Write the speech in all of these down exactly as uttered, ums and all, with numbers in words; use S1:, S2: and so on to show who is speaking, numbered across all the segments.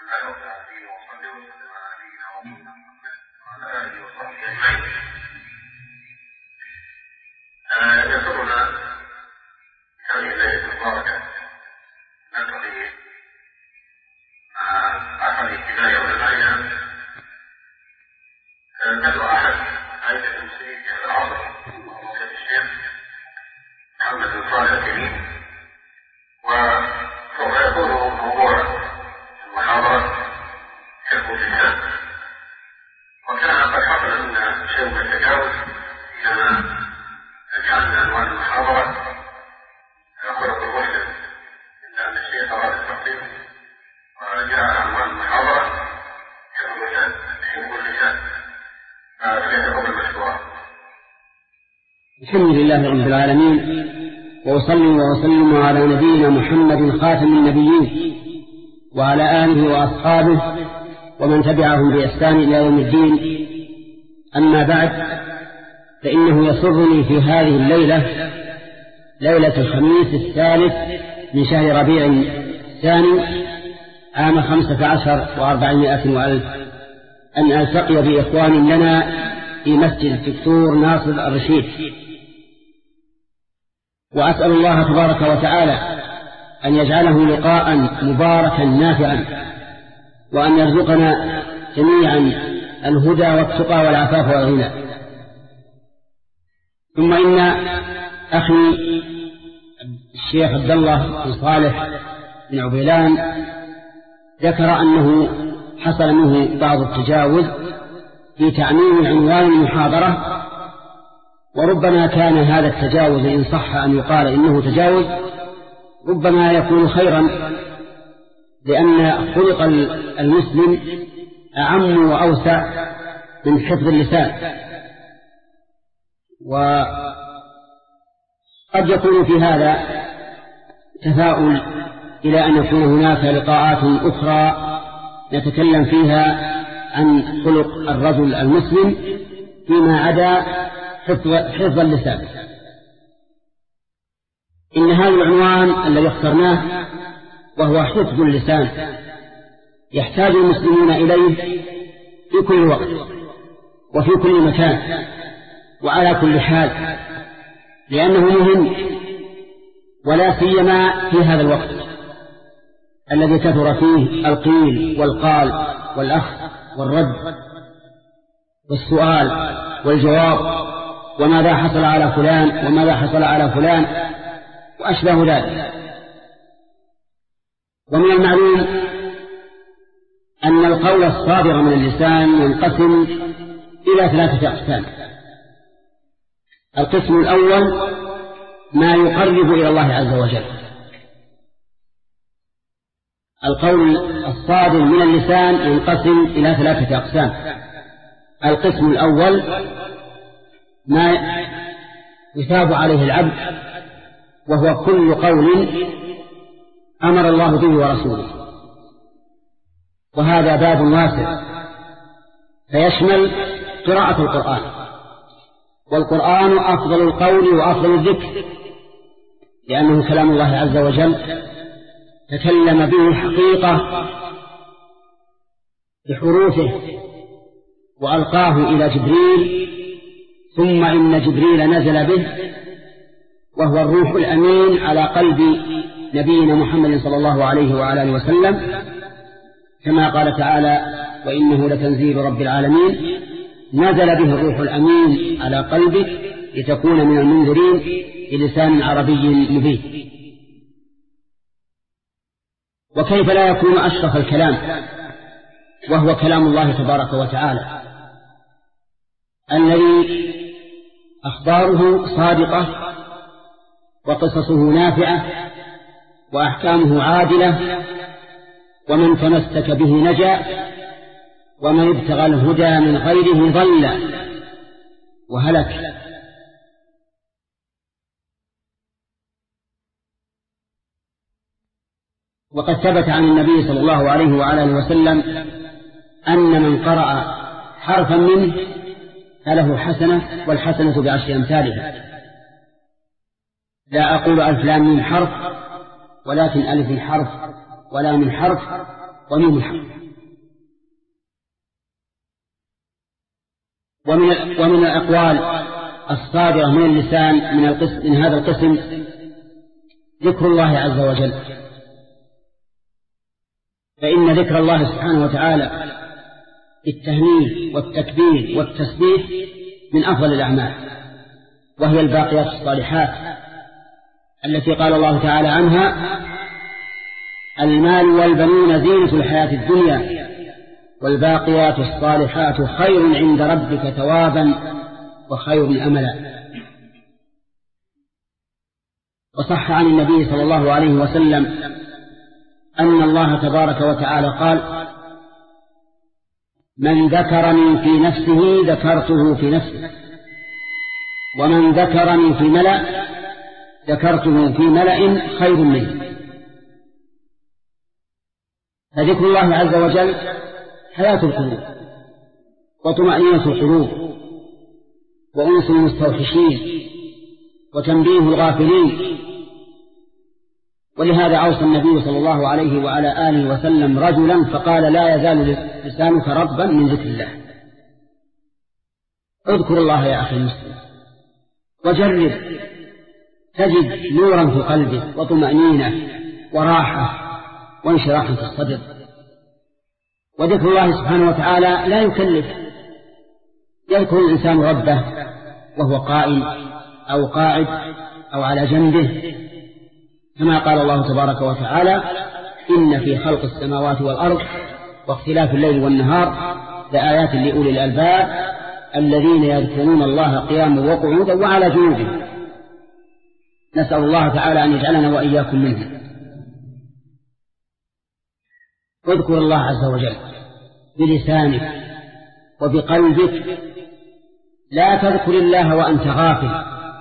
S1: يسرنا هذه الليلة المباركة نلتقي مع أحد كبار علمائنا بل أحد أئمة المسلمين في هذا العصر فضيلة الشيخ محمد بن صالح الكريم، وسوف يكون موضوع المحاضرة حفظ اللسان. وكان قد حصل منا شيء من التجاوز حينما جعلنا عنوان المحاضرة خلق المسلم، إلا أن الشيخ أراد التقديم وجاء عنوان المحاضرة حفظ اللسان حفظ اللسان فليتفضل مشكورا.
S2: الحمد لله رب العالمين، وأصلي وأسلم على نبينا محمد خاتم النبيين وعلى آله وأصحابه ومن تبعهم بإحسان إلى يوم الدين. أما بعد، فإنه يسرني في هذه الليلة، ليلة الخميس الثالث من شهر ربيع الثاني عام خمسة عشر وأربعمائة وألف، أن ألتقي بإخوان لنا في مسجد الدكتور ناصر الرشيد، وأسأل الله تبارك وتعالى أن يجعله لقاء مباركا نافعا، وأن يرزقنا جميعا الهدى والتقى والعفاف والغنى. ثم إن أخي الشيخ عبد الله بن صالح بن عبيلان ذكر أنه حصل منه بعض التجاوز في تعميم عنوان المحاضرة، وربما كان هذا التجاوز إن صح أن يقال إنه تجاوز ربما يكون خيرا، لأن خلق المسلم أعم وأوسع من حفظ اللسان، وقد يكون في هذا تفاؤل إلى أن يكون هناك لقاءات أخرى نتكلم فيها عن خلق الرجل المسلم فيما عدا حفظ اللسان. إن هذا العنوان الذي اخترناه وهو حفظ اللسان يحتاج المسلمون إليه في كل وقت وفي كل مكان وعلى كل حال، لأنه مهم، ولا سيما في هذا الوقت الذي كثر فيه القيل والقال والأخذ والرد والسؤال والجواب، وماذا حصل على فلان وماذا حصل على فلان وأشبه ذلك. ومن المعلوم أن القول الصادر من اللسان ينقسم إلى ثلاثة أقسام. القسم الأول ما يقرب إلى الله عز وجل. القول الصادر من اللسان ينقسم إلى ثلاثة أقسام. القسم الأول ما يثاب عليه العبد، وهو كل قول أمر الله به ورسوله، وهذا باب واسع فيشمل قراءة القرآن، والقرآن أفضل القول وأفضل الذكر، لأنه كلام الله عز وجل تكلم به حقيقة بحروفه وألقاه إلى جبريل، ثم إن جبريل نزل به وهو الروح الأمين على قلب نبينا محمد صلى الله عليه وآله وسلم، كما قال تعالى: وإنه لتنزيل رب العالمين نزل به الروح الأمين على قلبك لتكون من المنذرين بلسان عربي مبين. وكيف لا يكون أشرف الكلام وهو كلام الله تبارك وتعالى الذي أخباره صادقة وقصصه نافعة وأحكامه عادلة، ومن تمسك به نجا ومن ابتغى الهدى من غيره ضل وهلك. وقد ثبت عن النبي صلى الله عليه وآله وسلم أن من قرأ حرفا منه فله حسنة، والحسنة بعشر أمثالها. لا أقول ألف لام من حرف، ولكن ألف حرف ولام حرف وميم الحق. ومن ومن الأقوال الصادرة من اللسان من القسم من هذا القسم ذكر الله عز وجل، فإن ذكر الله سبحانه وتعالى التهليل والتكبير والتسبيح من أفضل الأعمال، وهي الباقيات الصالحات التي قال الله تعالى عنها: المال والبنون زينة الحياة الدنيا والباقيات الصالحات خير عند ربك ثوابا وخير أملا. وصح عن النبي صلى الله عليه وسلم أن الله تبارك وتعالى قال: من ذكرني في نفسه ذكرته في نفسه، ومن ذكرني في ملأ ذكرته في ملأ خير منه. فذكر الله عز وجل حياة القلوب وطمأنينة القلوب وأنس المستوحشين وتنبيه الغافلين. ولهذا أوصى النبي صلى الله عليه وعلى آله وسلم رجلا فقال: لا يزال لسانك رطبا من ذكر الله. اذكر الله يا أخي المسلم وجرب، تجد نورا في قلبك وطمأنينة وراحة وانشراح في الصدر. وذكر الله سبحانه وتعالى لا يكلف، يذكر الإنسان ربه وهو قائم أو قاعد أو على جنبه، كما قال الله تبارك وتعالى: إن في خلق السماوات والأرض واختلاف الليل والنهار لآيات لأولي الألباب الذين يذكرون الله قياما وقعودا وعلى جنوبهم. نسأل الله تعالى أن يجعلنا وإياكم منه. واذكر الله عز وجل بلسانك وبقلبك، لا تذكر الله وأنت غافل،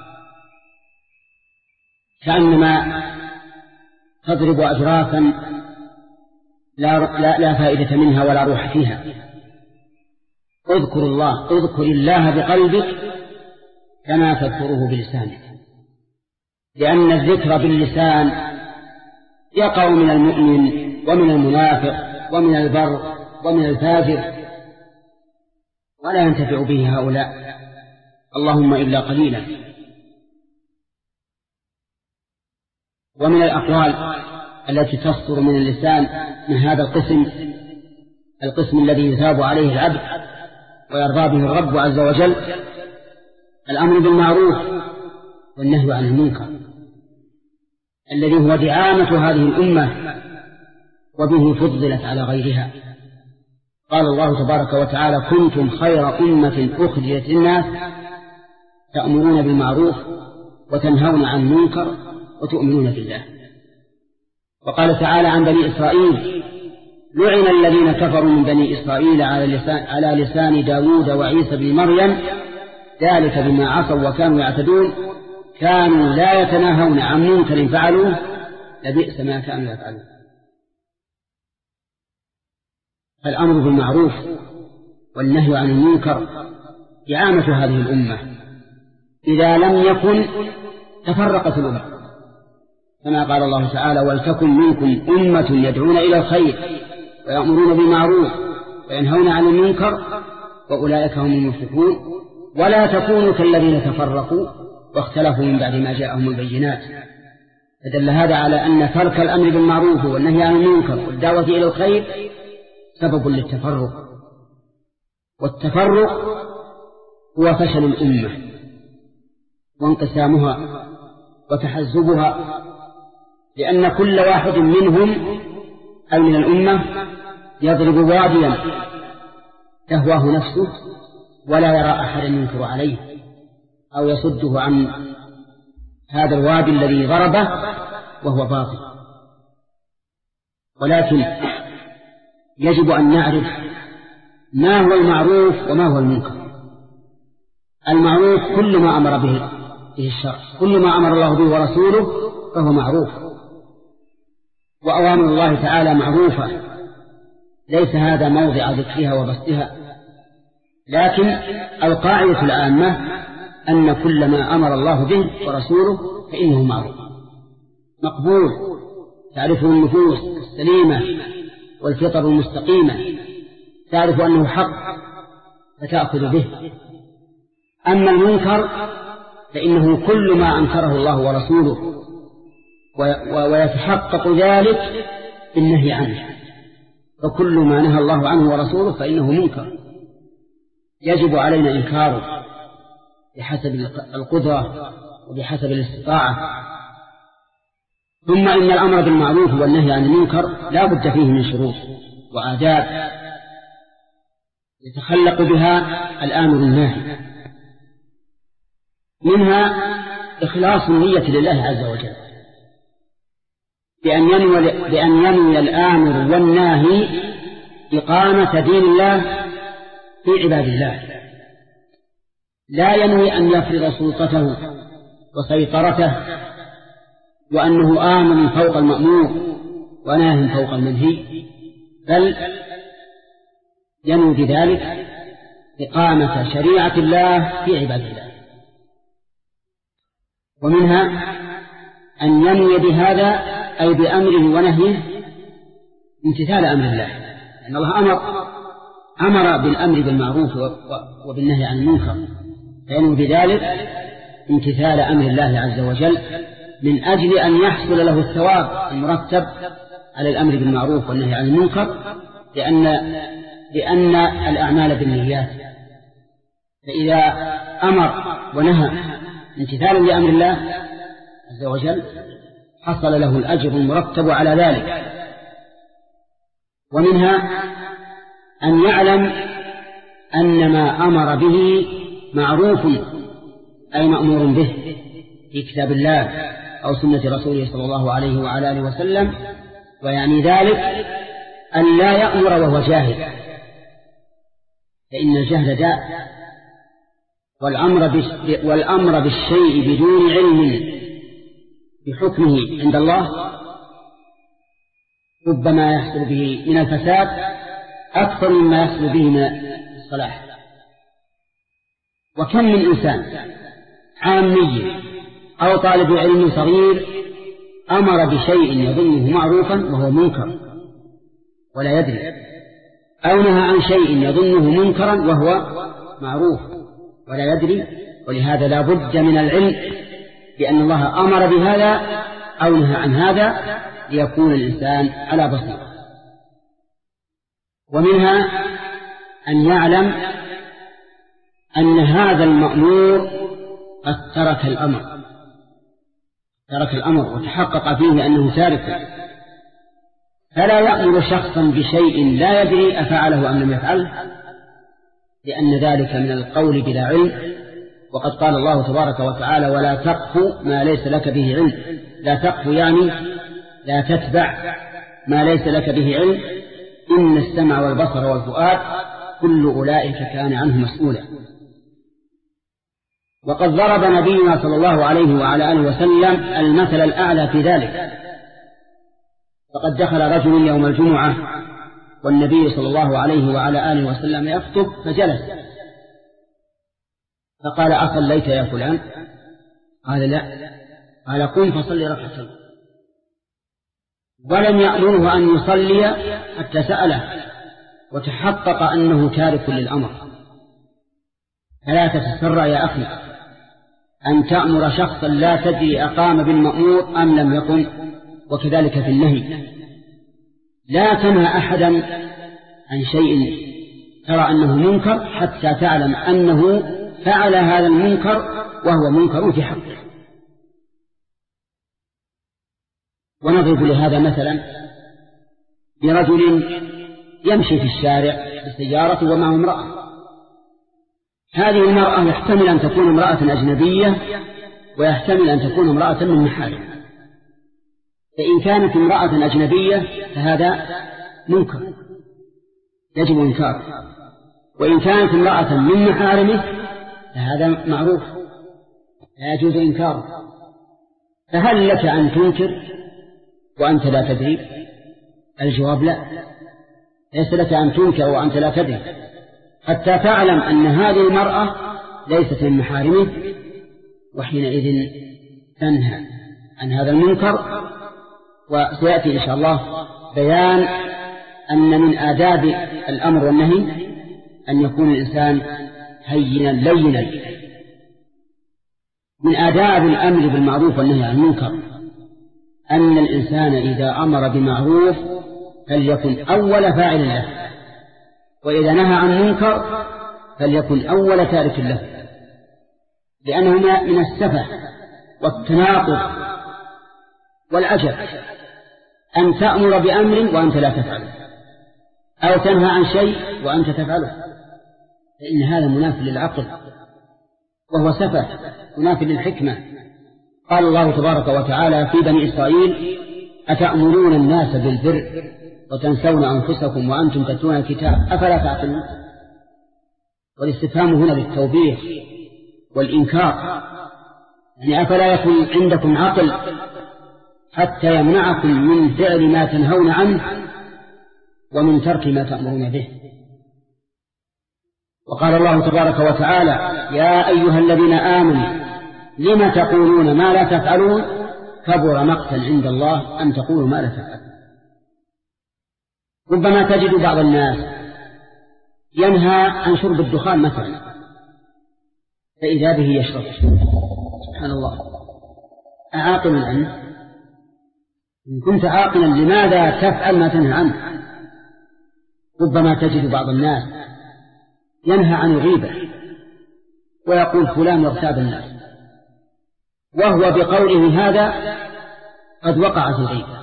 S2: كأنما تضرب أجرافا لا, لا, لا فائدة منها ولا روح فيها. اذكر الله اذكر الله بقلبك كما تذكره بلسانك، لأن الذكر باللسان يقع من المؤمن ومن المنافق ومن البر ومن الفاجر، ولا ينتفع به هؤلاء اللهم إلا قليلا. ومن الأقوال التي تصدر من اللسان من هذا القسم، القسم الذي يثاب عليه العبد ويرضى به الرب عز وجل، الأمر بالمعروف والنهي عن المنكر، الذي هو دعامة هذه الأمة وبه فضلت على غيرها. قال الله تبارك وتعالى: كنتم خير أمة أخرجت للناس تأمرون بالمعروف وتنهون عن المنكر وتؤمنون بالله. وقال تعالى عن بني إسرائيل: لعن الذين كفروا من بني إسرائيل على لسان, على لسان داود وعيسى بن مريم ذلك بما عصوا وكانوا يعتدون كانوا لا يتناهون عن منكر فعلوه لبئس ما كانوا يفعلون. فالأمر بالمعروف والنهي عن المنكر دعامة هذه الأمة، إذا لم يكن تفرقت الأمة، كما قال الله تعالى: ولتكن منكم أمة يدعون إلى الخير ويأمرون بالمعروف وينهون عن المنكر وأولئك هم المفلحون ولا تكونوا كالذين تفرقوا واختلفوا من بعد ما جاءهم البينات. فدل هذا على أن ترك الأمر بالمعروف والنهي عن المنكر والدعوة إلى الخير سبب للتفرق، والتفرق هو فشل الأمة وانقسامها وتحزبها، لأن كل واحد منهم أو من الأمة يضرب واديا تهواه نفسه ولا يرى أحدا ينكر عليه أو يصده عن هذا الوادي الذي ضربه وهو باطل. ولكن يجب أن نعرف ما هو المعروف وما هو المنكر. المعروف كل ما أمر به الشرع، كل ما أمر الله به ورسوله فهو معروف، وأوامر الله تعالى معروفة، ليس هذا موضع ذكرها وبثها. لكن القاعدة العامة أن كل ما أمر الله به ورسوله فإنه معروف مقبول، تعرفه النفوس السليمة والفطر المستقيمة تعرف أنه حق فتأخذ به. أما المنكر فإنه كل ما أنكره الله ورسوله ويتحقق ذلك بالنهي عنه، فكل ما نهى الله عنه ورسوله فإنه منكر يجب علينا إنكاره بحسب القدرة وبحسب الاستطاعة. ثم إن الأمر بالمعروف والنهي عن المنكر لا بد فيه من شروط وآداب يتخلق بها الآمر الناهي، منها إخلاص النية لله عز وجل بأن ينوي, بأن ينوي الآمر والناهي إقامة دين الله في عباد الله، لا ينوي أن يفرض سلطته وسيطرته وأنه آمر فوق المأمور وناه فوق المنهي، بل ينوي بذلك إقامة شريعة الله في عباد الله. ومنها أن ينوي بهذا أي بأمره ونهيه امتثال أمر الله، لأن الله أمر أمر بالأمر بالمعروف وبالنهي عن المنكر، فينوي بذلك امتثال أمر الله عز وجل من أجل أن يحصل له الثواب المرتب على الأمر بالمعروف والنهي عن المنكر، لأن لأن الأعمال بالنيات، فإذا أمر ونهى امتثالا لأمر الله عز وجل حصل له الأجر المرتب على ذلك. ومنها أن يعلم أن ما أمر به معروف أي مأمور به في كتاب الله أو سنة رسوله صلى الله عليه وعلى آله وسلم، ويعني ذلك أن لا يأمر وهو جاهل، فإن الجهل داء، والأمر, والأمر بالشيء بدون علم بحكمه عند الله ربما يحصل به من الفساد أكثر مما يحصل به من الصلاح. وكم من إنسان عامي أو طالب علم صغير أمر بشيء يظنه معروفا وهو منكر ولا يدري، أو نهى عن شيء يظنه منكرا وهو معروف ولا يدري. ولهذا لا بد من العلم بأن الله أمر بهذا أو نهى عن هذا ليكون الإنسان على بصيرة. ومنها أن يعلم أن هذا المأمور قد ترك الأمر ترك الأمر وتحقق فيه أنه تارك، فلا يأمر شخصا بشيء لا يدري أفعله أم لم يفعله، لأن ذلك من القول بلا علم. وقد قال الله تبارك وتعالى: ولا تقف ما ليس لك به علم. لا تقف يعني لا تتبع ما ليس لك به علم، إن السمع والبصر والفؤاد كل أولئك كان عنه مسؤولا. وقد ضرب نبينا صلى الله عليه وعلى آله وسلم المثل الأعلى في ذلك، فقد دخل رجل يوم الجمعة والنبي صلى الله عليه وعلى آله وسلم يخطب فجلس، فقال: أصليت يا فلان؟ قال: لا. قال: قم فصلي ركعتين. ولم يأمره أن يصلي حتى سأله وتحقق أنه تارك للأمر. فلا تتسرع يا أخي أن تأمر شخصا لا تدري أقام بالمأمور أم لم يقم، وكذلك في النهي. لا تنهى أحدا عن شيء ترى أنه منكر حتى تعلم أنه فعل هذا المنكر وهو منكر في حقه. ونضرب لهذا مثلا برجل يمشي في الشارع بسيارة ومعه امرأة. هذه المرأة يحتمل أن تكون امرأة أجنبية ويحتمل أن تكون امرأة من محارم. فإن كانت امرأة أجنبية فهذا منكر يجب إنكاره، وإن كانت امرأة من محارمه فهذا معروف لا يجوز إنكاره. فهل لك أن تنكر وأنت لا تدري؟ الجواب لا، ليس لك أن تنكر وأنت لا تدري حتى تعلم أن هذه المرأة ليست من محارمه، وحينئذ تنهى عن هذا المنكر. وسيأتي إن شاء الله بيان أن من آداب الأمر والنهي أن يكون الإنسان هينا لينا. من آداب الأمر بالمعروف والنهي عن المنكر أن الإنسان إذا أمر بمعروف فليكن أول فاعل له، وإذا نهى عن منكر فليكن أول تارك له، لأنه من السفه والتناقض والعجب أن تأمر بأمر وأنت لا تفعله، أو تنهى عن شيء وأنت تفعله، فإن هذا منافي للعقل وهو سفه منافي للحكمة. قال الله تبارك وتعالى في بني إسرائيل: أتأمرون الناس بالبر وتنسون أنفسكم وأنتم تتلون الكتاب أفلا تعقلون. والاستفهام هنا للتوبيخ والإنكار، يعني أفلا يكون عندكم عقل حتى يمنعكم من فعل ما تنهون عنه ومن ترك ما تأمرون به. وقال الله تبارك وتعالى: يا أيها الذين آمنوا لم تقولون ما لا تفعلون كبر مقتا عند الله أن تقولوا ما لا تفعلون. ربما تجد بعض الناس ينهى عن شرب الدخان مثلا، فإذا به يشرب. سبحان الله، أعاقل عنه؟ إن كنت عاقلا لماذا تفعل ما تنهى عنه؟ ربما تجد بعض الناس ينهى عن الغيبة ويقول فلان يغتاب الناس، وهو بقوله هذا قد وقع في الغيبة.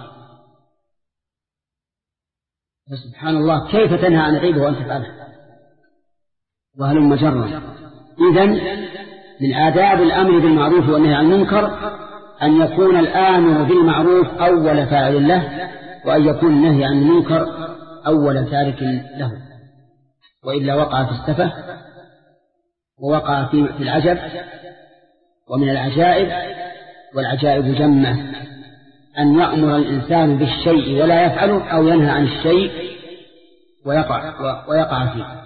S2: فسبحان الله، كيف تنهى عن الغيبة وأنت تفعلها؟ وهلم جرا. إذن من آداب الأمر بالمعروف والنهي عن المنكر أن يكون الآمر بالمعروف أول فاعل له، وأن يكون النهي عن المنكر أول تارك له، وإلا وقع في السفه ووقع في العجب. ومن العجائب، والعجائب جمة، أن يأمر الإنسان بالشيء ولا يفعله، أو ينهى عن الشيء ويقع, ويقع فيه.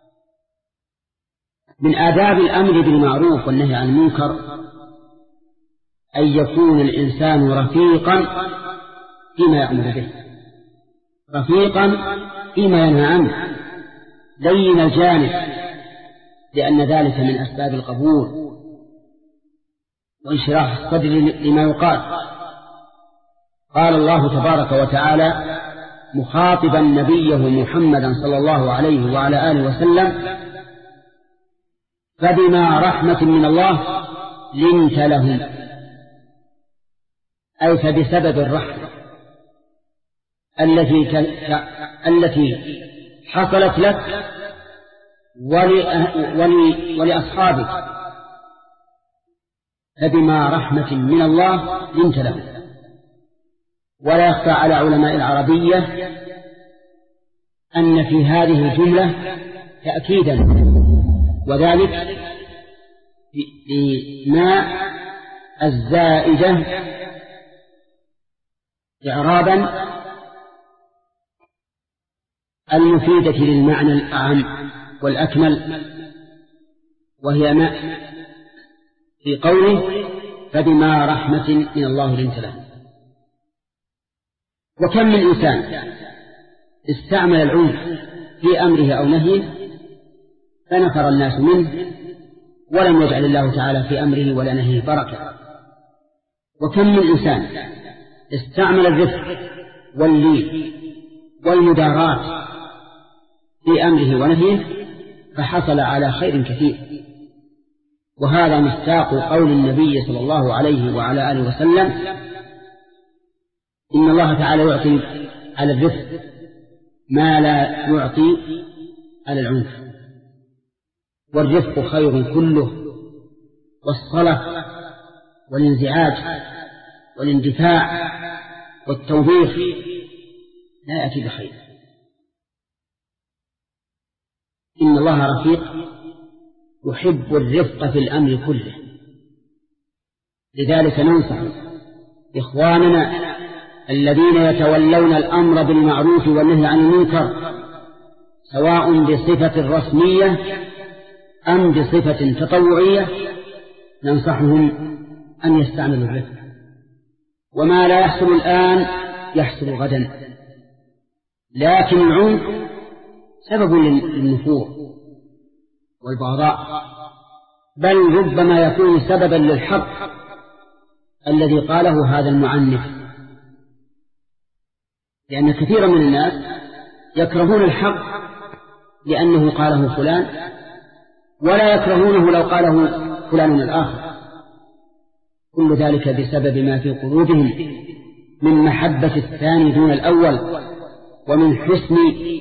S2: من آداب الأمر بالمعروف والنهي عن المنكر أن يكون الإنسان رفيقا فيما يأمر به، رفيقا فيما ينهى عنه، لين الجانب، لأن ذلك من أسباب القبول وانشراح الصدر لما يقال. قال الله تبارك وتعالى مخاطبا نبيه محمدا صلى الله عليه وعلى آله وسلم: فبما رحمة من الله لنت لهم، أي فبسبب الرحمة التي ك... التي حصلت لك ول... ول... ولأصحابك، فبما رحمة من الله لنت لهم. ولا يخفى على علماء العربية أن في هذه الجملة تأكيدا، وذلك بما الزائدة إعرابا المفيدة للمعنى الأعم والأكمل، وهي ما في قوله فبما رحمة من الله لنت لهم. وكم من إنسان استعمل العنف في أمره أو نهيه فنفر الناس منه ولم يجعل الله تعالى في أمره ولا نهيه بركة. وكم من إنسان استعمل الرفق واللين والمداراة في أمره ونهيه فحصل على خير كثير. وهذا مصداق قول النبي صلى الله عليه وعلى آله وسلم: إن الله تعالى يعطي على الرفق ما لا يعطي على العنف، والرفق خير كله، والصلة والانزعاج والاندفاع والتوبيخ لا يأتي بخير. إن الله رفيق يحب الرفق في الأمر كله. لذلك ننصح إخواننا الذين يتولون الأمر بالمعروف والنهي عن المنكر سواء بصفة رسمية أم بصفة تطوعية، ننصحهم أن يستعملوا الرفق، وما لا يحصل الآن يحصل غدا، لكن العنف سبب للنفور والبغضاء، بل ربما يكون سببا للحق الذي قاله هذا المعنف، لأن كثيرا من الناس يكرهون الحق لأنه قاله فلان، ولا يكرهونه لو قاله فلان الآخر، كل ذلك بسبب ما في قلوبهم من محبة الثاني دون الأول، ومن حسن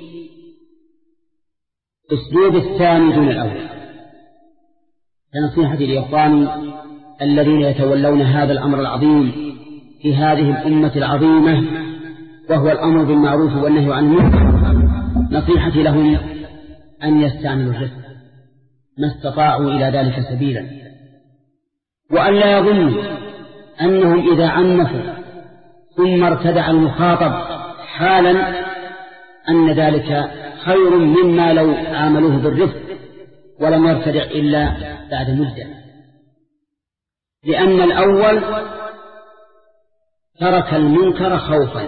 S2: أسلوب الثاني دون الأول. فنصيحتي لإخواني الذين يتولون هذا الأمر العظيم في هذه الأمة العظيمة، وهو الأمر بالمعروف والنهي عن المنكر، نصيحتي لهم أن يستعملوا الرفق ما استطاعوا إلى ذلك سبيلا، وأن لا يظنوا أنهم إذا عنفوا ثم ارتدع المخاطب حالا أن ذلك خير مما لو عاملوه بالرفق ولم يرتدع إلا بعد مدة، لأن الأول ترك المنكر خوفا،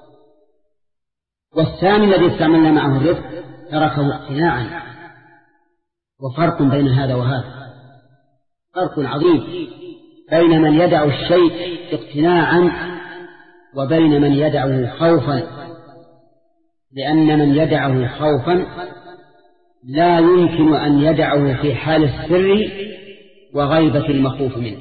S2: والثاني الذي استعملنا معه الرفق تركه اقتناعا، وفرق بين هذا وهذا، فرق عظيم بين من يدع الشيء اقتناعا وبين من يدعه خوفا، لأن من يدعه خوفا لا يمكن أن يدعه في حال السر وغيبة المخوف منه.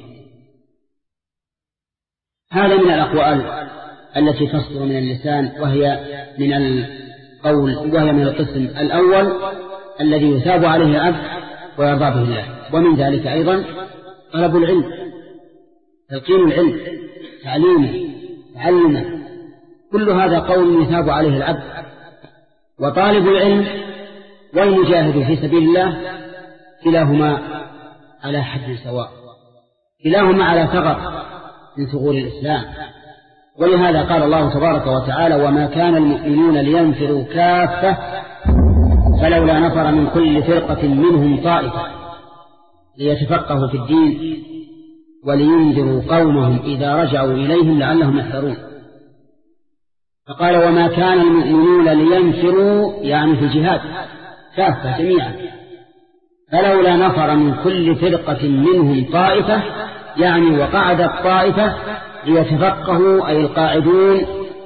S2: هذا من الأقوال التي تصدر من اللسان، وهي من القول وهي من القسم الأول الذي يثاب عليه العبد ويرضى به الله. ومن ذلك أيضا طلب العلم، تلقين العلم، تعليمه، تعلمه، كل هذا قول يثاب عليه العبد. وطالب العلم والمجاهد في سبيل الله كلاهما على حد سواء، كلاهما على ثغر من ثغور الإسلام. ولهذا قال الله تبارك وتعالى: وما كان المؤمنون لينفروا كافة فلولا نفر من كل فرقة منهم طائفة ليتفقهوا في الدين ولينذروا قومهم إذا رجعوا إليهم لعلهم يحذرون. فقال: وما كان المؤمنون لينفروا، يعني في الجهاد كافة جميعا، فلولا نفر من كل فرقة منهم طائفة، يعني وقعدت طائفة ليتفقهوا أي القاعدون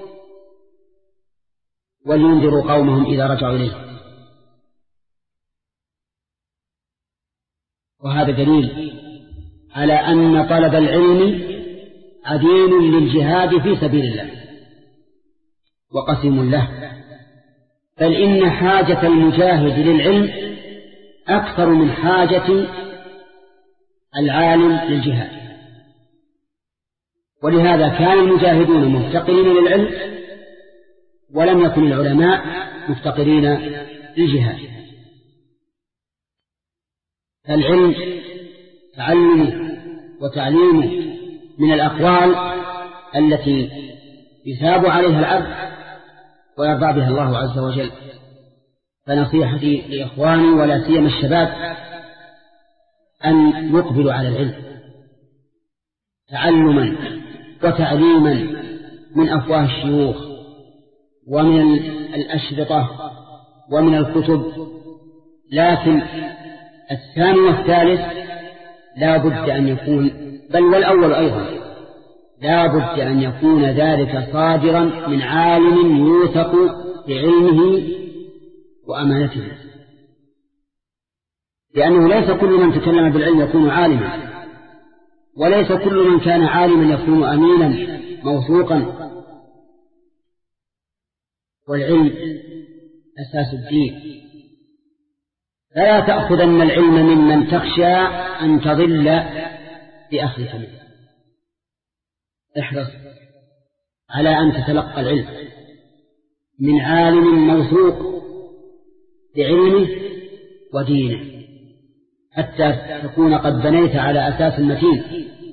S2: ولينذروا قومهم إذا رجعوا إليه. وهذا دليل على أن طلب العلم عديل للجهاد في سبيل الله وقسم له، بل إن حاجة المجاهد للعلم أكثر من حاجة العالم للجهاد. ولهذا كان المجاهدون مفتقرين للعلم، ولم يكن العلماء مفتقرين للجهاد. فالعلم تعلمه وتعليمه من الأقوال التي يثاب عليها العبد ويرضى بها الله عز وجل. فنصيحتي لإخواني ولا سيما الشباب أن يقبلوا على العلم تعلما وتعليما من أفواه الشيوخ ومن الأشرطة ومن الكتب. لكن الثاني والثالث لا بد أن يكون، بل والأول أيضا لا بد أن يكون ذلك صادرا من عالم يوثق بعلمه وأمانته، لأنه ليس كل من تكلم بالعلم يكون عالما، وليس كل من كان عالما يكون أمينا موثوقا. والعلم أساس الدين، فلا تأخذن العلم ممن تخشى أن تضل بأخذك منه. احرص على أن تتلقى العلم من عالم موثوق بعلمه ودينه، حتى تكون قد بنيت على أساس متين.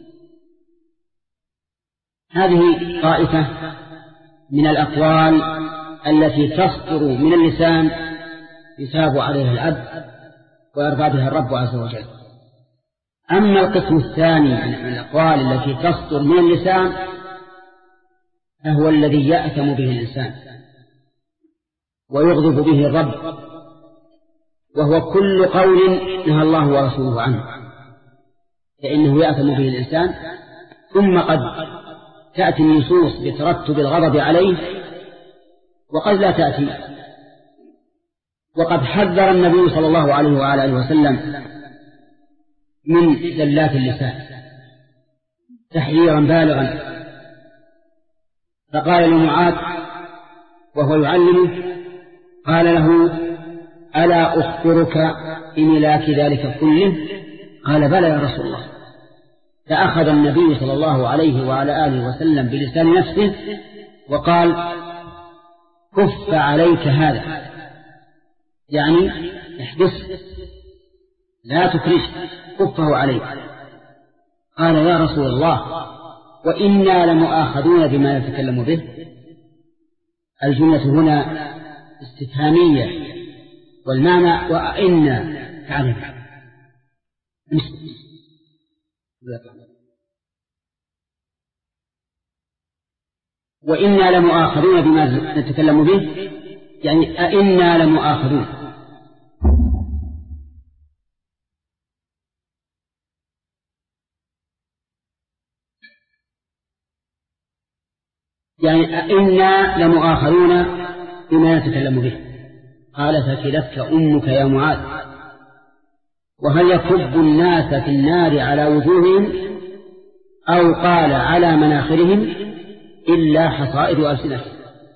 S2: هذه طائفة من الأقوال التي تصدر من اللسان يثاب عليها العبد ويرضى بها الرب عز وجل. أما القسم الثاني من الأقوال التي تصدر من اللسان فهو الذي يأثم به الإنسان، ويغضب به الرب، وهو كل قول نهى الله ورسوله عنه، فإنه يأثم به الإنسان. ثم قد تأتي النصوص بترتب الغضب عليه وقد لا تأتي. وقد حذر النبي صلى الله عليه وآله وسلم من زلات اللسان تحذيرا بالغا، فقال لمعاذ وهو يعلمه، قال له: ألا أخبرك بملاك ذلك كله؟ قال: بلى يا رسول الله. فأخذ النبي صلى الله عليه وعلى آله وسلم بلسان نفسه وقال: كف عليك هذا، يعني احبس لا تكرش، كفه عليك. قال: يا رسول الله، وإنا لمؤاخذون بما يتكلم به. الجملة هنا استفهامية، والمعنى وإنا تعلم. وإنا لمؤاخذون بما نتكلم به، يعني أئنا لمؤاخذون. يعني أئنا لمؤاخذون بما نتكلم به. قال: فكلتك أمك يا معاذ. وهل يكب الناس في النار على وجوههم أو قال على مناخرهم إلا حصائد ألسنتهم.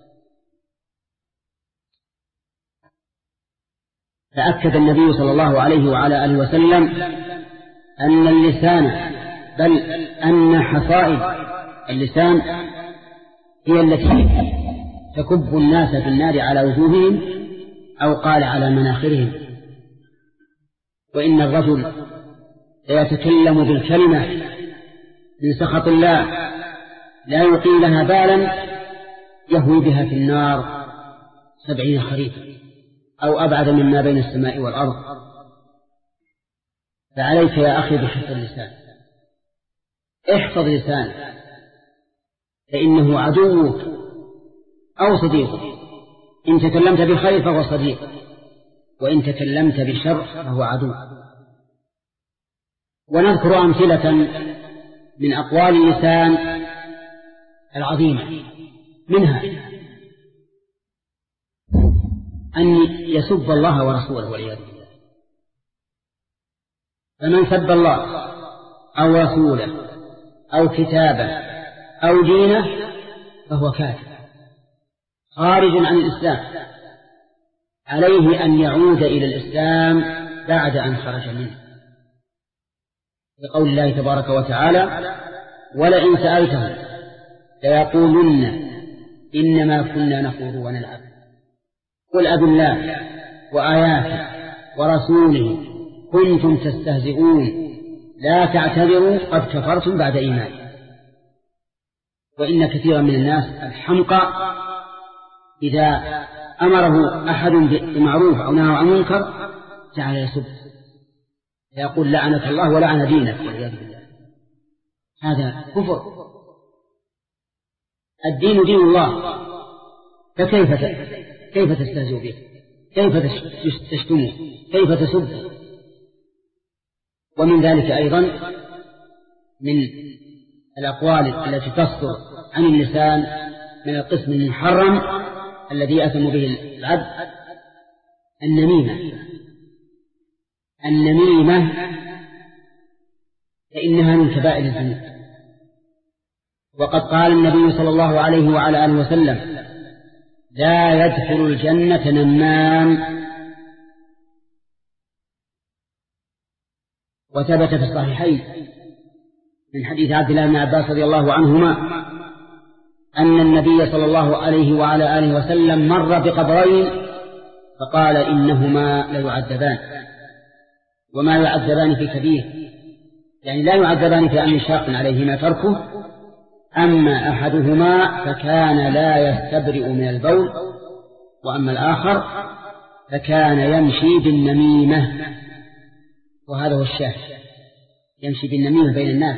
S2: فأكد النبي صلى الله عليه وعلى آله وسلم أن اللسان، بل أن حصائد اللسان هي التي تكب الناس في النار على وجوههم أو قال على مناخرهم. وإن الرجل ليتكلم بالكلمة من سخط الله لا يلقي لها بالا يهوي بها في النار سبعين خريفا أو أبعد مما بين السماء والأرض. فعليك يا أخي بحفظ اللسان، احفظ لسانك، فإنه عدوك أو صديقك. إن تكلمت بخير فهو صديق، وإن تكلمت بشر فهو عدو. ونذكر أمثلة من أقوال اللسان العظيمة، منها أن يسب الله ورسوله والعياذ بالله. فمن سب الله أو رسوله أو كتابه أو دينه فهو كافر خارج عن الإسلام، عليه أن يعود إلى الإسلام بعد أن خرج منه، لقول الله تبارك وتعالى: ولئن سألتهم ليقولن إنما كنا نخوض ونلعب قل أب الله وآياته ورسوله كنتم تستهزئون لا تعتذروا قد كفرتم بعد إيمانكم. وإن كثيرا من الناس الحمقى إذا أمره أحد بمعروف أو نهى عن منكر جعل يسب، يقول لعنك الله ولعن دينك والعياذ بالله. هذا كفر. الدين دين الله، فكيف كيف تستهزئ به؟ كيف تشتمه؟ كيف تسبه؟ ومن ذلك أيضا من الأقوال التي تصدر عن اللسان من القسم المحرم الذي يأثم به العبد النميمة. النميمة فإنها من كبائر الذنوب، وقد قال النبي صلى الله عليه وعلى آله وسلم: لا يدخل الجنة نمام. وثبت في الصحيحين من حديث عبد الله بن عباس رضي الله عنهما أن النبي صلى الله عليه وعلى آله وسلم مر بقبرين فقال: إنهما ليعذبان، وما يعذبان في كبير، يعني لا يعذبان في أمر شاق عليهما تركه. أما أحدهما فكان لا يستبرئ من البول، وأما الآخر فكان يمشي بالنميمة. وهذا هو الشاهد، يمشي بالنميمة بين الناس.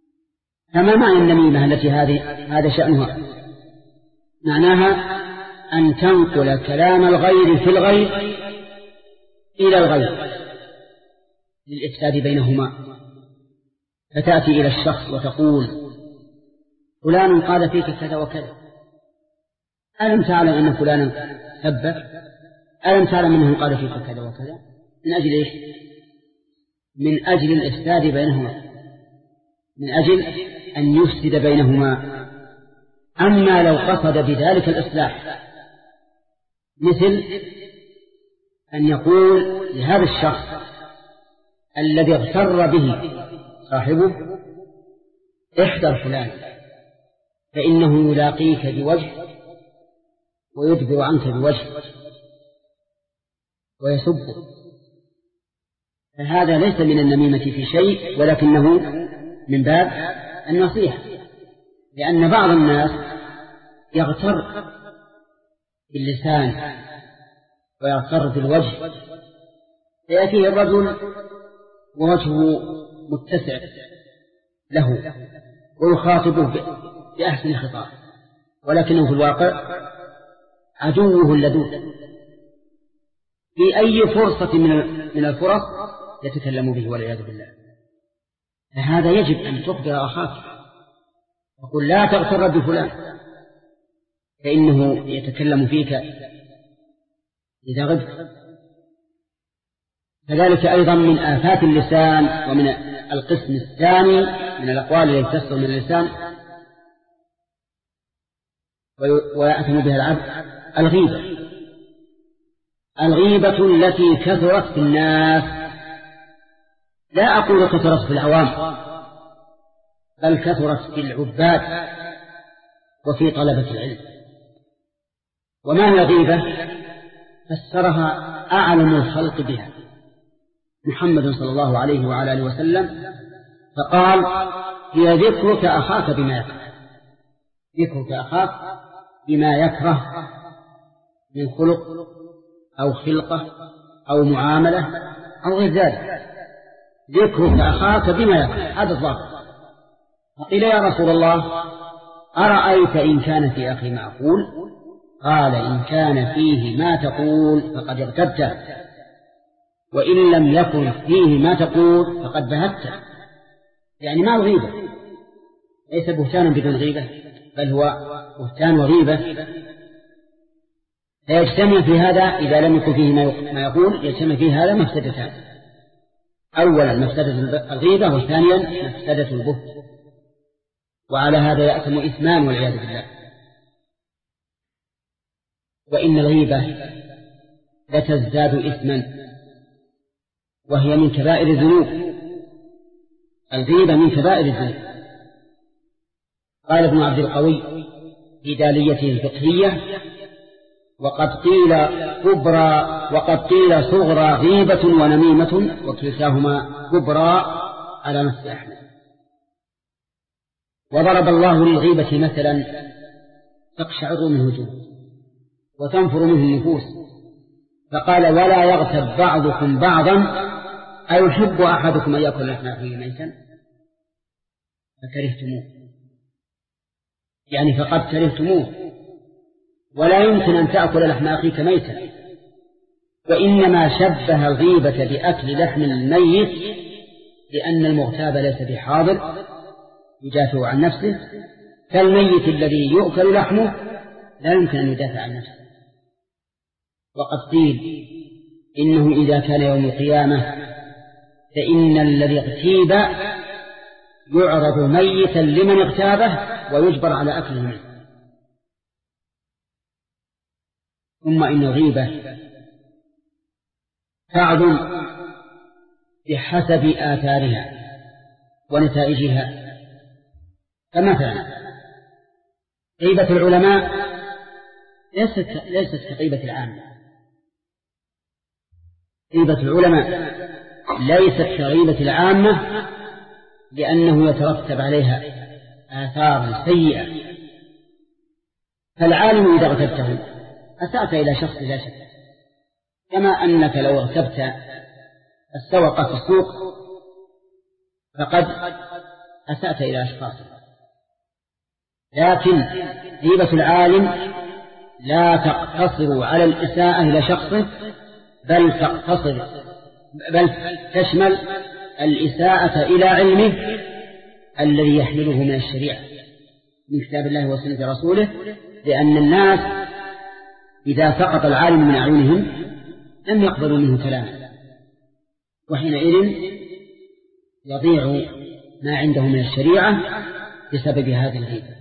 S2: فما معنى النميمة التي هذه هذا شأنها؟ معناها أن تنقل كلام الغير في الغير إلى الغير للإفساد بينهما، فتأتي إلى الشخص وتقول فلان قال فيك كذا وكذا، ألم تعلم أن فلانا سبك؟ ألم تعلم أنه قال فيك كذا وكذا؟ من أجل إيش؟ من أجل الإفساد بينهما، من أجل أن يفسد بينهما. أما لو قصد بذلك الإصلاح، مثل أن يقول لهذا الشخص الذي اغتر به صاحبه احذر فلان فإنه يلاقيك بوجه ويدبر عنك بوجه ويسبه، فهذا ليس من النميمة في شيء، ولكنه من باب النصيحة، لأن بعض الناس يغتر باللسان ويغتر بالوجه، فيأتيه الرجل ووجهه متسع له ويخاطبه بأحسن خطاب، ولكنه في الواقع عدوه اللدود، في أي فرصة من الفرص يتكلم به والعياذ بالله. فهذا يجب أن تخبر أخاك، تقول لا تغتر بفلان فإنه يتكلم فيك إذا غبت. كذلك أيضا من آفات اللسان ومن القسم الثاني من الأقوال التي تصدر من اللسان ويأثم بها العبد الغيبة، الغيبة التي كثرت في الناس، لا أقول كثرت في العوام، بل كثرت في العباد وفي طلبة العلم. وما هي الغيبة؟ فسرها أعلم الخلق بها محمد صلى الله عليه وعلى آله وسلم، فقال هي ذكرك أخاك بما يكره، ذكرك أخاك بما يكره من خلق أو خلقة أو معاملة أو غير ذلك، ذكرك أخاك بما يكره، هذا الظاهر. فقيل يا رسول الله أرأيت إن كان في أخي ما أقول؟ قال إن كان فيه ما تقول فقد اغتبته، وإن لم يكن فيه ما تقول فقد بهته. يعني ما الغيبة ليس بهتانا بدون غيبة، بل هو بهتان وغيبة، فيجتمع في هذا إذا لم يكن فيه ما يقول، يجتمع فيه هذا مفسدتان: أولا مفسدة الغيبة، وثانيا مفسدة البهت، وعلى هذا يأثم إثمان والعياذ بالله. وإن الغيبة لتزداد إثما، وهي من كبائر الذنوب، الغيبة من كبائر الذنوب. قال ابن عبد القوي في داليته الفقهية: وقد قيل كبرى وقد قيل صغرى غيبة ونميمة، وكلتاهما كبرى على نص أحمد. وضرب الله للغيبة مثلا: تقشعر منه الجلود وتنفر منه النفوس، فقال: ولا يغتب بعضكم بعضا أيحب أحدكم أن يأكل لحم أخيه ميتا فكرهتموه، يعني فقد كرهتموه، ولا يمكن أن تأكل لحم أخيك ميتا. وإنما شبه الغيبة بأكل لحم الميت لأن المغتاب ليس بحاضر يدافع عن نفسه، كالميت الذي يؤكل لحمه لا يمكن أن يدافع عن نفسه. وقد قيل إنه إذا كان يوم القيامة فإن الذي اغتيب يعرض ميتا لمن اغتابه ويجبر على أكله منه. ثم إن الغيبة تعظم بحسب آثارها ونتائجها. فمثلا غيبة العلماء ليست ليست كغيبة العامة، غيبة العلماء ليست كغيبة العامة لأنه يترتب عليها آثار سيئة. فالعالم إذا اغتبته أسأت إلى شخص لا شك، كما أنك لو اغتبت السوق في السوق فقد أسأت إلى أشخاص. لكن غيبة العالم لا تقتصر على الإساءة إلى شخصه، بل تقتصر بل تشمل الإساءة إلى علمه الذي يحمله من الشريعة من كتاب الله وسنة رسوله، لأن الناس إذا سقط العالم من أعينهم لم يقبلوا منه كلاما، وحينئذ يضيع ما عنده من الشريعة بسبب هذه الغيبة.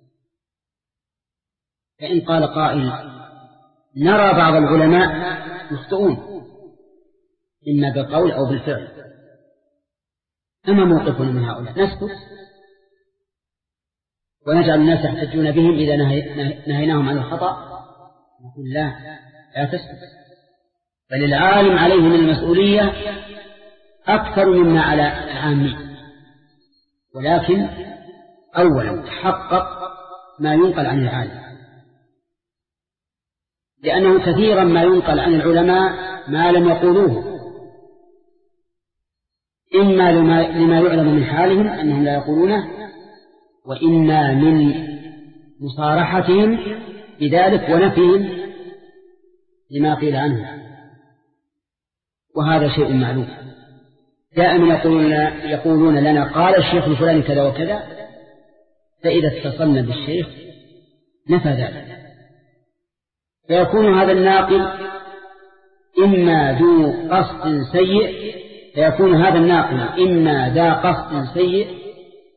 S2: فإن قال قائل نرى بعض العلماء يخطئون إما بالقول أو بالفعل، أما موقفنا من هؤلاء؟ نسكت ونجعل الناس يحتجون بهم إذا نهيناهم عن الخطأ؟ نقول لا، لا تسكت، بل العالم عليه من المسؤولية أكثر مما على العامي. ولكن أولا تحقق ما ينقل عن العالم، لأنه كثيرا ما ينقل عن العلماء ما لم يقولوه، إما لما يعلم من حالهم أنهم لا يقولونه، وإما من مصارحتهم بذلك ونفيهم لما قيل عنه، وهذا شيء معلوم. دائما يقولون, يقولون لنا قال الشيخ الفلاني كذا وكذا، فإذا اتصلنا بالشيخ نفى ذلك، فيكون هذا الناقل إما ذو قصد سيء فيكون هذا الناقل إما ذا قصد سيء،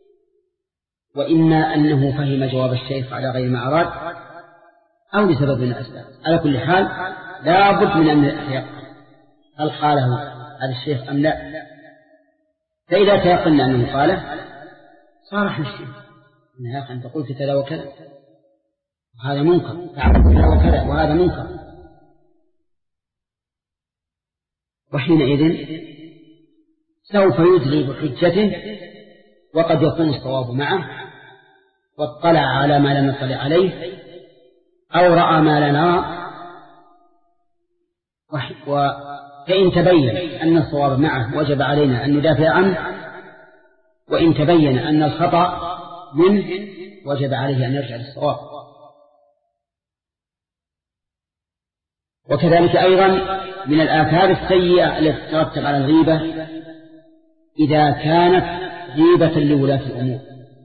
S2: وإما أنه فهم جواب الشيخ على غير ما أراد أو لسبب من الأسباب. على كل حال لا بد من أن يتيقن هل قاله هذا الشيخ أم لا. فإذا تيقن أنه قاله صارح الشيخ إن يا أخي أنت قلت كذا وكذا وهذا منكر، تعبد كذا وكذا وهذا منكر، وحينئذ سوف يدلي بحجته، وقد يكون الصواب معه واطلع على ما لم نطلع عليه أو رأى ما لا نرى، فإن تبين أن الصواب معه وجب علينا أن ندافع عنه، وإن تبين أن الخطأ منه وجب عليه أن يرجع للصواب. وكذلك أيضا من الآثار السيئة التي تترتب على الغيبة إذا كانت غيبة لولاة الأمور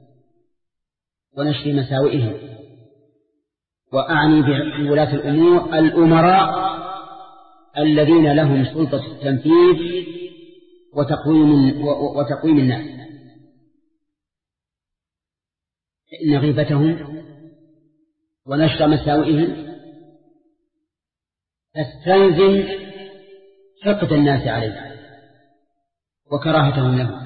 S2: ونشر مساوئهم، وأعني بولاة الأمور الأمراء الذين لهم سلطة التنفيذ وتقويم, وتقويم الناس، إن غيبتهم ونشر مساوئهم تستلزم حقد الناس عليه وكراهتهم له.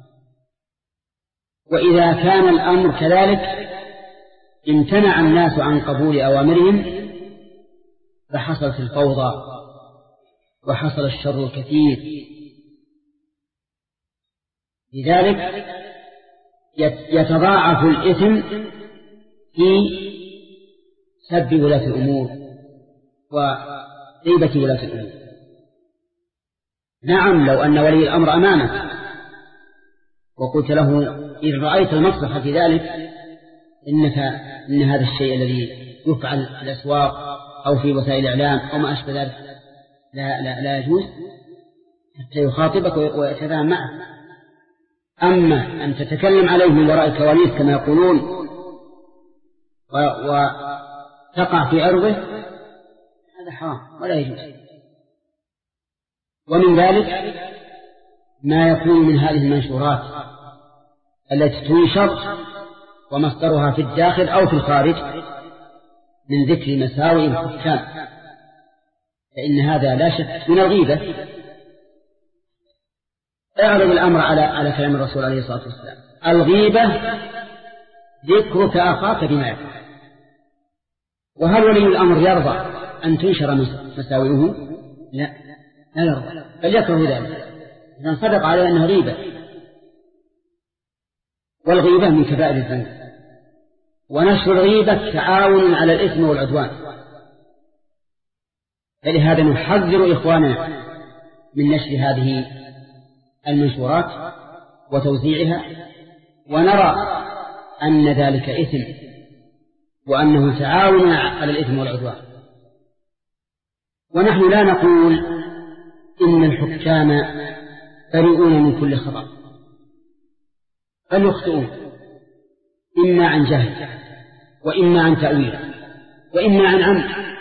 S2: وإذا كان الأمر كذلك امتنع الناس عن قبول أوامرهم فحصلت الفوضى وحصل الشر الكثير. لذلك يتضاعف الإثم في سب ولاة الأمور وغيبة ولاة الأمور. نعم، لو أن ولي الأمر أمامك وقلت له إن رأيت المصلحة في ذلك إنك إن هذا الشيء الذي يفعل في الأسواق أو في وسائل الإعلام أو ما أشبه ذلك لا, لا, لا يجوز، حتى يخاطبك ويتفاهم معه. أما أن تتكلم عليه من وراء الكواليس كما يقولون وتقع في عرضه، هذا حرام ولا يجوز. ومن ذلك ما يكون من هذه المنشورات التي تنشر ومصدرها في الداخل أو في الخارج من ذكر مساوئ الحكام، فإن هذا لا شك من الغيبة. اعرض الأمر على على كلام الرسول عليه الصلاة والسلام: الغيبة ذكرك أخاك بما يكره. وهل ولي الأمر يرضى أن تنشر مساوئه؟ لا، لا يرضى، بل يكره ذلك إذا صدق عليه أنه غيبة. والغيبة من كبائر الذنوب، ونشر الغيبة تعاون على الإثم والعدوان. فلهذا نحذر إخواننا من نشر هذه المنشورات وتوزيعها، ونرى أن ذلك إثم وأنه تعاون على الإثم والعدوان. ونحن لا نقول إن الحكام بريئون من كل خطأ، بل يخطئون إما عن جهل وإما عن تأويل وإما عن عمد.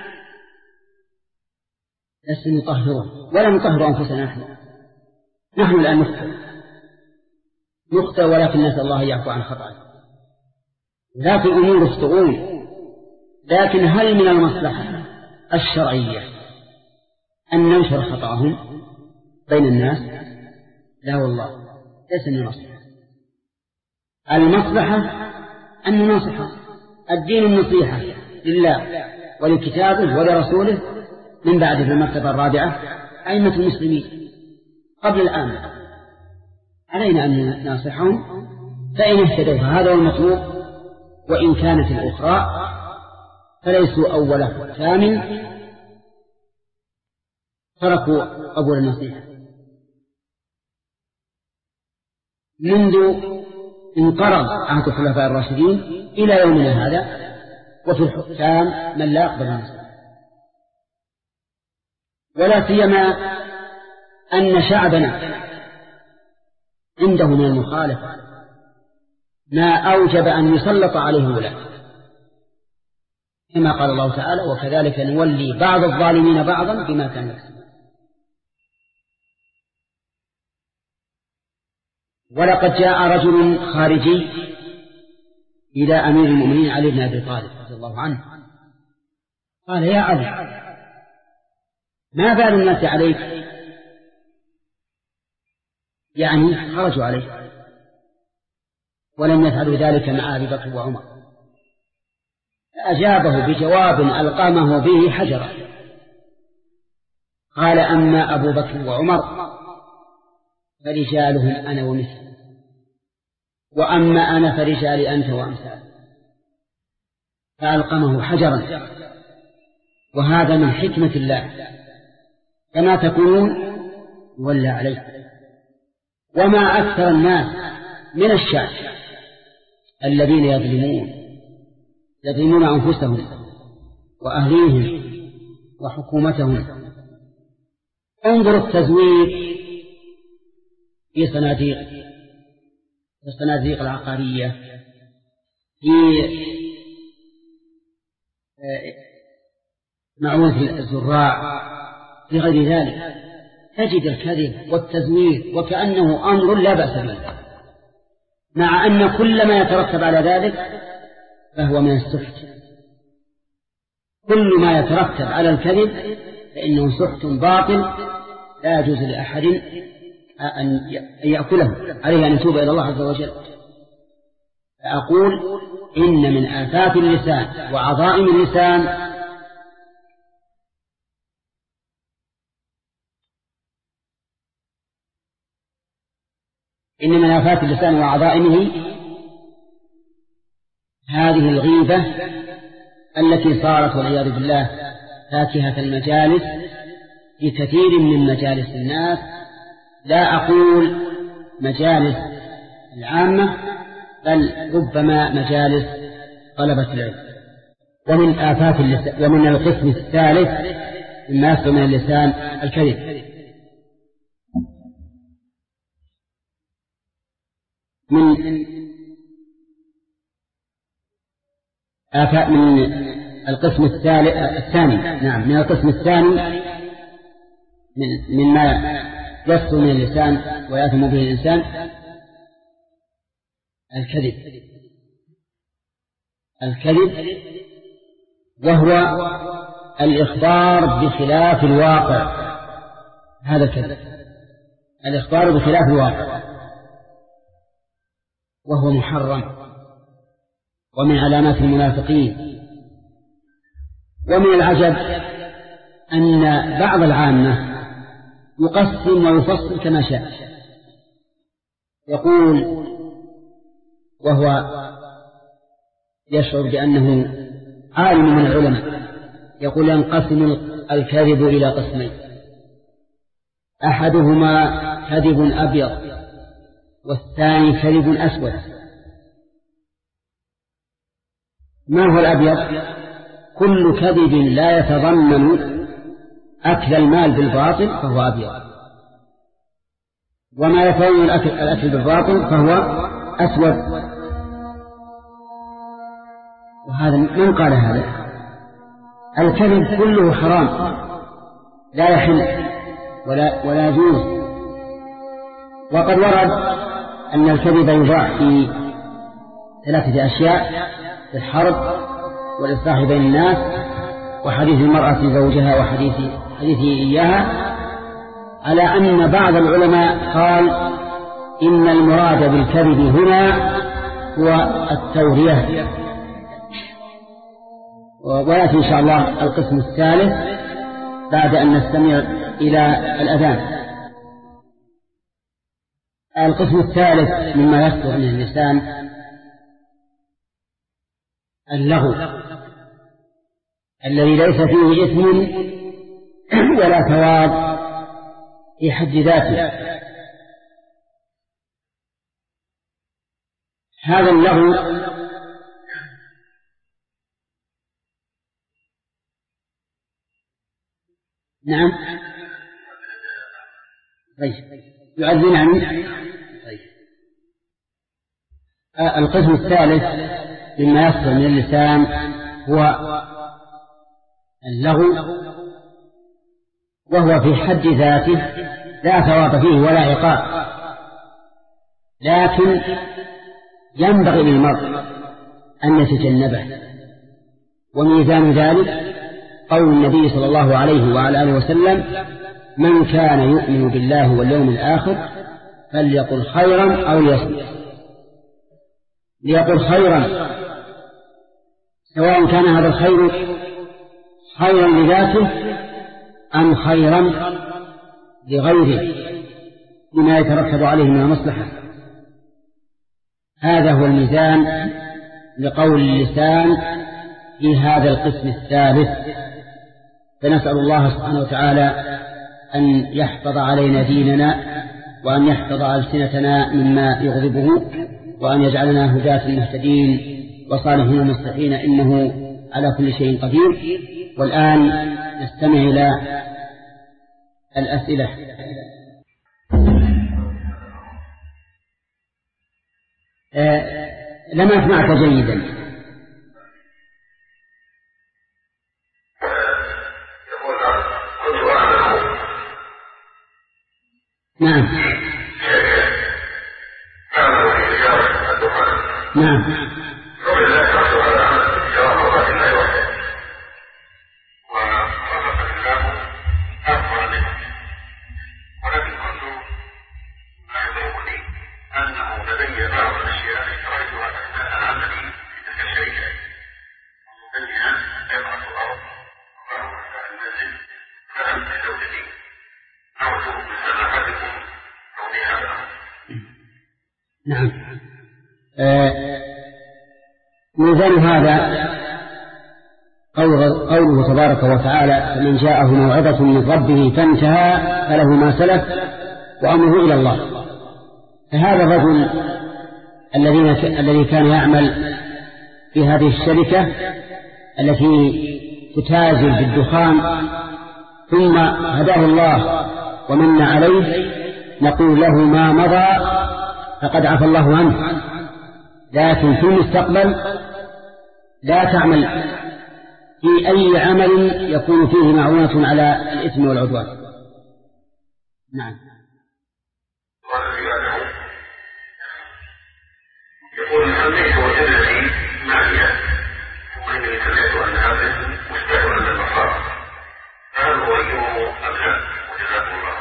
S2: لسنا نطهرون ولا نطهر أنفسنا. نحن نحن الآن نخطئ نخطئ ولكن نسأل الله يعفو عن خطأنا. ذات الأمور يخطئون، لكن هل من المصلحة الشرعية أن ننشر خطأهم بين الناس؟ لا والله، ليس من المصلحة. المصلحة أن ننصح. الدين النصيحة لله ولكتابه ولرسوله، من بعد في المرتبة الرابعة أئمة المسلمين قبل الآن. علينا أن ننصحهم فإن اهتدوا فهذا هو المطلوب، وإن كانت الأخرى فليسوا أول حكام تركوا قبول النصيحة. منذ انقرض عهد الخلفاء الراشدين إلى يومنا هذا، وفي الحكام من لا يقبل النصيحة، ولا سيما أن شعبنا عنده من المخالفة ما أوجب أن يسلط عليه ولاة، كما قال الله تعالى: وكذلك نولي بعض الظالمين بعضا بما كانوا يكسبون. ولقد جاء رجل خارجي إلى أمير المؤمنين علي بن أبي طالب رضي الله عنه، قال: يا علي، ما بال الناس عليك؟ يعني خرجوا عليه، ولم يفعلوا ذلك مع أبي بكر وعمر. أجابه بجواب ألقمه به حجرا، قال: أما أبو بكر وعمر فرجالهم أنا ومثل، وأما أنا فرجالي أنت وأمثال. فألقمه حجرا. وهذا من حكمة الله، كما تكونون يولى عليكم. وما أكثر الناس من الشعب الذين يظلمون يظلمون أنفسهم وأهليهم وحكومتهم. انظروا التزوير في صناديق في الصناديق العقارية، في معونة الزراع، في غير ذلك، تجد الكذب والتزوير وكأنه أمر لا بأس به، مع أن كل ما يترتب على ذلك فهو من السحت. كل ما يترتب على الكذب فإنه سحت باطل لا يجوز لأحد أن يأكله، عليه أن يتوب إلى الله عز وجل. فأقول إن من آفات اللسان وعظائم اللسان إن من آفات اللسان وعظائمه هذه الغيبة التي صارت والعياذ بالله فاكهة المجالس في كثير من مجالس الناس، لا أقول مجالس العامة، بل ربما مجالس طلبة العلم. ومن آفات اللسان ومن القسم الثالث مما يصدر من اللسان الكذب. من آفات من القسم الثاني نعم من القسم الثاني من مما يصدر من اللسان ويأثم به الإنسان الكذب. الكذب وهو الإخبار بخلاف الواقع. هذا الكذب، الإخبار بخلاف الواقع، وهو محرم ومن علامات المنافقين. ومن العجب أن بعض العامة يقسم ويفصل كما شاء، يقول وهو يشعر بأنه عالم من العلماء، يقول ينقسم الكذب إلى قسمين: أحدهما كذب أبيض والثاني كذب أسود. ما هو الأبيض؟ كل كذب لا يتضمن أكل المال بالباطل فهو أبيض، وما يتضمن الأكل بالباطل فهو أسود. وهذا من قال هذا؟ الكذب كله حرام لا يحل ولا, ولا يجوز. وقد ورد أن الكذب يضاع في ثلاثة أشياء: في الحرب والإصلاح بين الناس وحديث المرأة زوجها وحديث حديثه إياها، على أن بعض العلماء قال إن المراد بالكذب هنا هو التورية. ويأتي إن شاء الله القسم الثالث بعد أن نستمع إلى الأذان. القسم الثالث مما يصدر من اللسان اللغو الذي ليس فيه إثم ولا ثواب في حد ذاته. هذا اللغو نعم طيب يؤذن عني طيب. آه القسم الثالث مما يصدر من اللسان هو اللغو، وهو في حد ذاته لا ثواب فيه ولا عقاب، لكن ينبغي للمرء أن يتجنبه. وميزان ذلك قول النبي صلى الله عليه وعلى آله وسلم: من كان يؤمن بالله واليوم الآخر فليقل خيرا أو ليصمت. ليقل خيرا سواء كان هذا الخير خيرا لذاته أم خيرا لغيره بما يترتب عليه من المصلحة. هذا هو الميزان لقول اللسان في هذا القسم الثالث. فنسأل الله سبحانه وتعالى أن يحفظ علينا ديننا، وأن يحفظ ألسنتنا مما يغضبه، وأن يجعلنا هداة مهتدين وصالحين مصلحين، إنه على كل شيء قدير. والآن نستمع إلى الأسئلة. آه لم أسمعك جيدا. نعم نعم نعم ميزان هذا قوله تبارك وتعالى: فمن جاءه موعظة من ربه فانتهى فله ما سلف وأمره إلى الله. فهذا الرجل الذي كان يعمل في هذه الشركة التي تتاجر بالدخان ثم هداه الله ومن عليه، نقول له ما مضى فقد عفى الله عنه، لكن في المستقبل لا تعمل في أي عمل يكون فيه معونة على الإثم والعدوان. نعم.
S1: يقول سمعت وجدتي معي وإني سمعت أن هذا مستعد من النصارى، فهل هو يوم أم لا؟ وجزاكم الله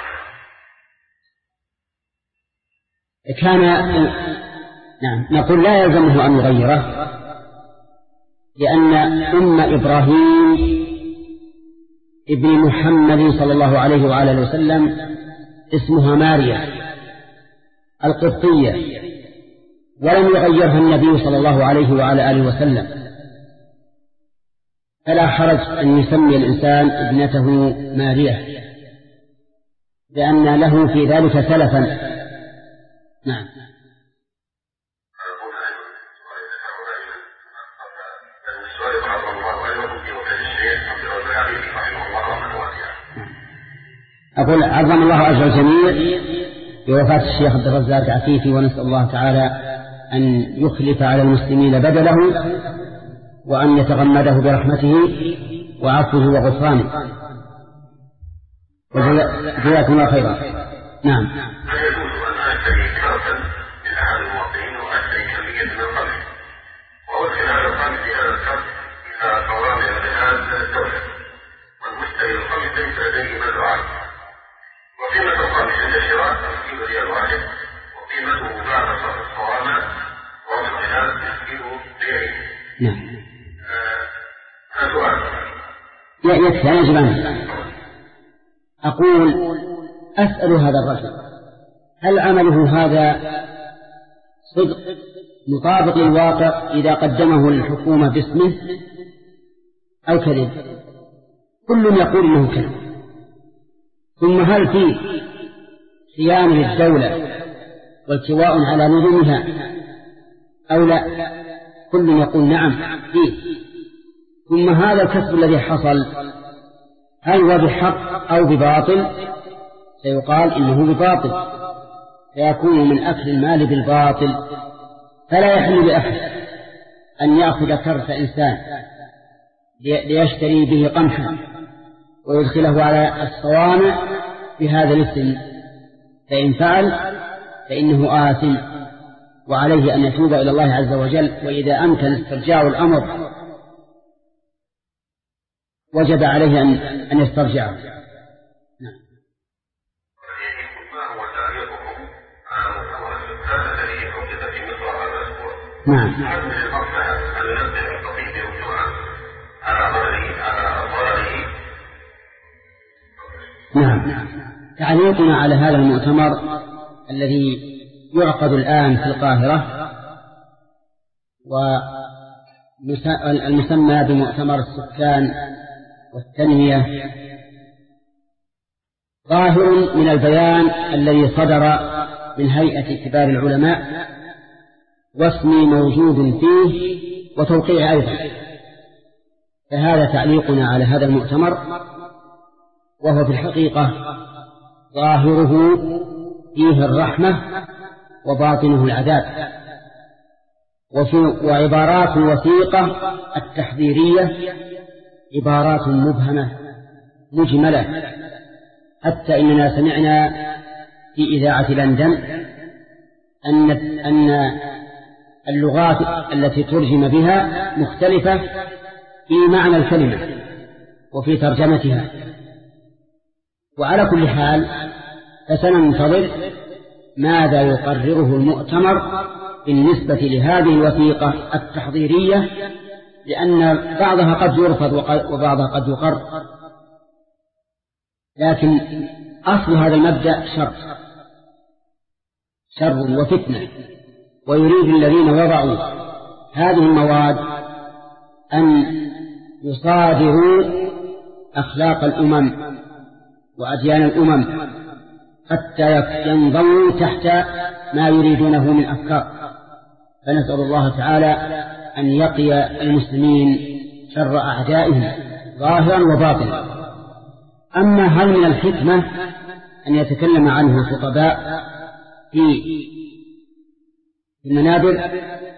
S1: خيرا.
S2: كان نعم نقول لا يلزمه أن يغيره، لأن أم إبراهيم ابن محمد صلى الله عليه وعلى وسلم اسمها ماريا القبطية، ولم يغيرها النبي صلى الله عليه وعلى آله وسلم، فلا حرج أن يسمي الإنسان ابنته ماريا، لأن له في ذلك سلفا. نعم. أقول عظم الله أجر الجميع بوفاة الشيخ عبد الرزاق عفيفي، ونسأل الله تعالى أن يخلف على المسلمين بدله، وأن يتغمده برحمته وعفوه وغفرانه، وجزاكم الله خيرا. نعم.
S1: لا يجوز أن أشتري كرسا من أحد الموطنين وأشتري كمية من القمح، وأرسل على القمح هذا الكرس إلى صوامع من الدولة، والمشتري القمح ليس لديه مزرعة، وقيمة القمح عند الشراء خمسين ريال واحد، وقيمته بعد صرف الصوامع ووضعها يسكن ريالين.
S2: نعم.
S1: هذا سؤال.
S2: يكفي أنا جبان. أقول أسأل هذا الرجل هل عمله هذا صدق مطابق للواقع إذا قدمه الحكومة باسمه أو كذب؟ كل يقول إنه كذب. ثم هل في خيانة للدولة والتواء على نظامها أو لا؟ كل يقول نعم فيه. ثم هذا الكسب الذي حصل هل هو بحق أو بباطل؟ سيقال إنه بباطل، فيكون من أكل المال بالباطل. فلا يحل لأحد أن يأخذ كرس إنسان ليشتري به قمحا ويدخله على الصوامع بهذا الاسم، فإن فعل فإنه آثم، وعليه أن يتوب إلى الله عز وجل، وإذا أمكن استرجاع الأمر وجب عليه أن أن يسترجعه.
S1: نعم. ما هو تعليقكم على مؤتمر السكان الذي حدث في مصر هذا الأسبوع؟
S2: نعم.
S1: هل من المصلحة أن ننبه الخطيب يوم الجمعة على ضرره على ضرره؟
S2: نعم. تعليقنا على هذا المؤتمر الذي يعقد الآن في القاهرة والمسمى بمؤتمر السكان والتنمية ظاهر من البيان الذي صدر من هيئة كبار العلماء، واسمي موجود فيه وتوقيع أيضا. فهذا تعليقنا على هذا المؤتمر، وهو في الحقيقة ظاهره فيه الرحمة وباطنه العذاب، وفي وعبارات الوثيقة التحذيرية عبارات مبهمة مجملة، حتى إننا سمعنا في إذاعة لندن أن أن اللغات التي ترجم بها مختلفة في معنى الكلمة وفي ترجمتها. وعلى كل حال فسننتظر ماذا يقرره المؤتمر بالنسبة لهذه الوثيقة التحضيرية، لأن بعضها قد يرفض وبعضها قد يقر، لكن أصل هذا المبدأ شر شر وفتنة، ويريد الذين وضعوا هذه المواد أن يصادروا أخلاق الأمم وأديان الأمم حتى ينضووا تحت ما يريدونه من أفكار. فنسأل الله تعالى أن يقي المسلمين شر أعدائهم ظاهرا وباطنا. أما هل من الحكمة أن يتكلم عنه الخطباء في المنابر؟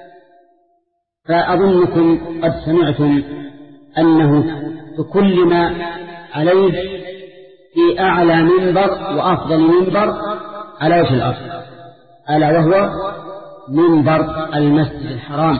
S2: فأظنكم قد سمعتم أنه بكل ما عليه في أعلى منبر وأفضل منبر على وجه الأرض، ألا وهو منبر المسجد الحرام،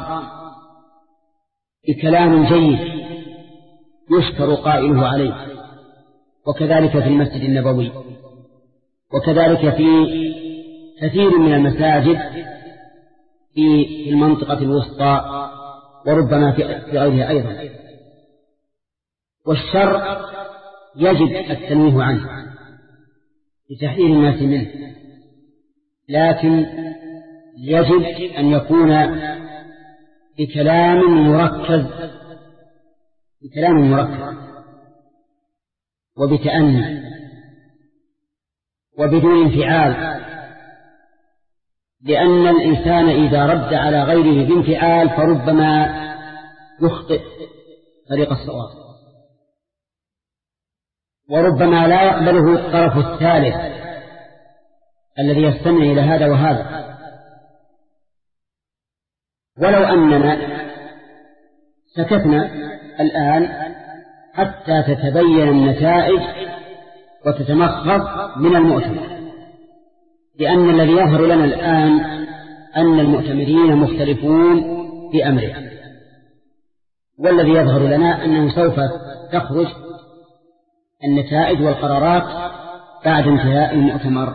S2: بكلام جيد يشكر قائله عليه، وكذلك في المسجد النبوي، وكذلك في كثير من المساجد في المنطقة الوسطى، وربما في غيرها أيضا. والشر يجب التنويه عنه لتحذير الناس منه، لكن يجب أن يكون بكلام مركز بكلام مركز وبتأني وبدون انفعال، لأن الإنسان إذا رد على غيره بانفعال فربما يخطئ طريق الصواب. وربما لا يقبله الطرف الثالث الذي يستمع إلى هذا وهذا. ولو أننا سكتنا الآن حتى تتبين النتائج وتتمخض من المؤتمر، لأن الذي يظهر لنا الآن أن المؤتمرين مختلفون في أمره، والذي يظهر لنا أنه سوف تخرج النتائج والقرارات بعد انتهاء المؤتمر.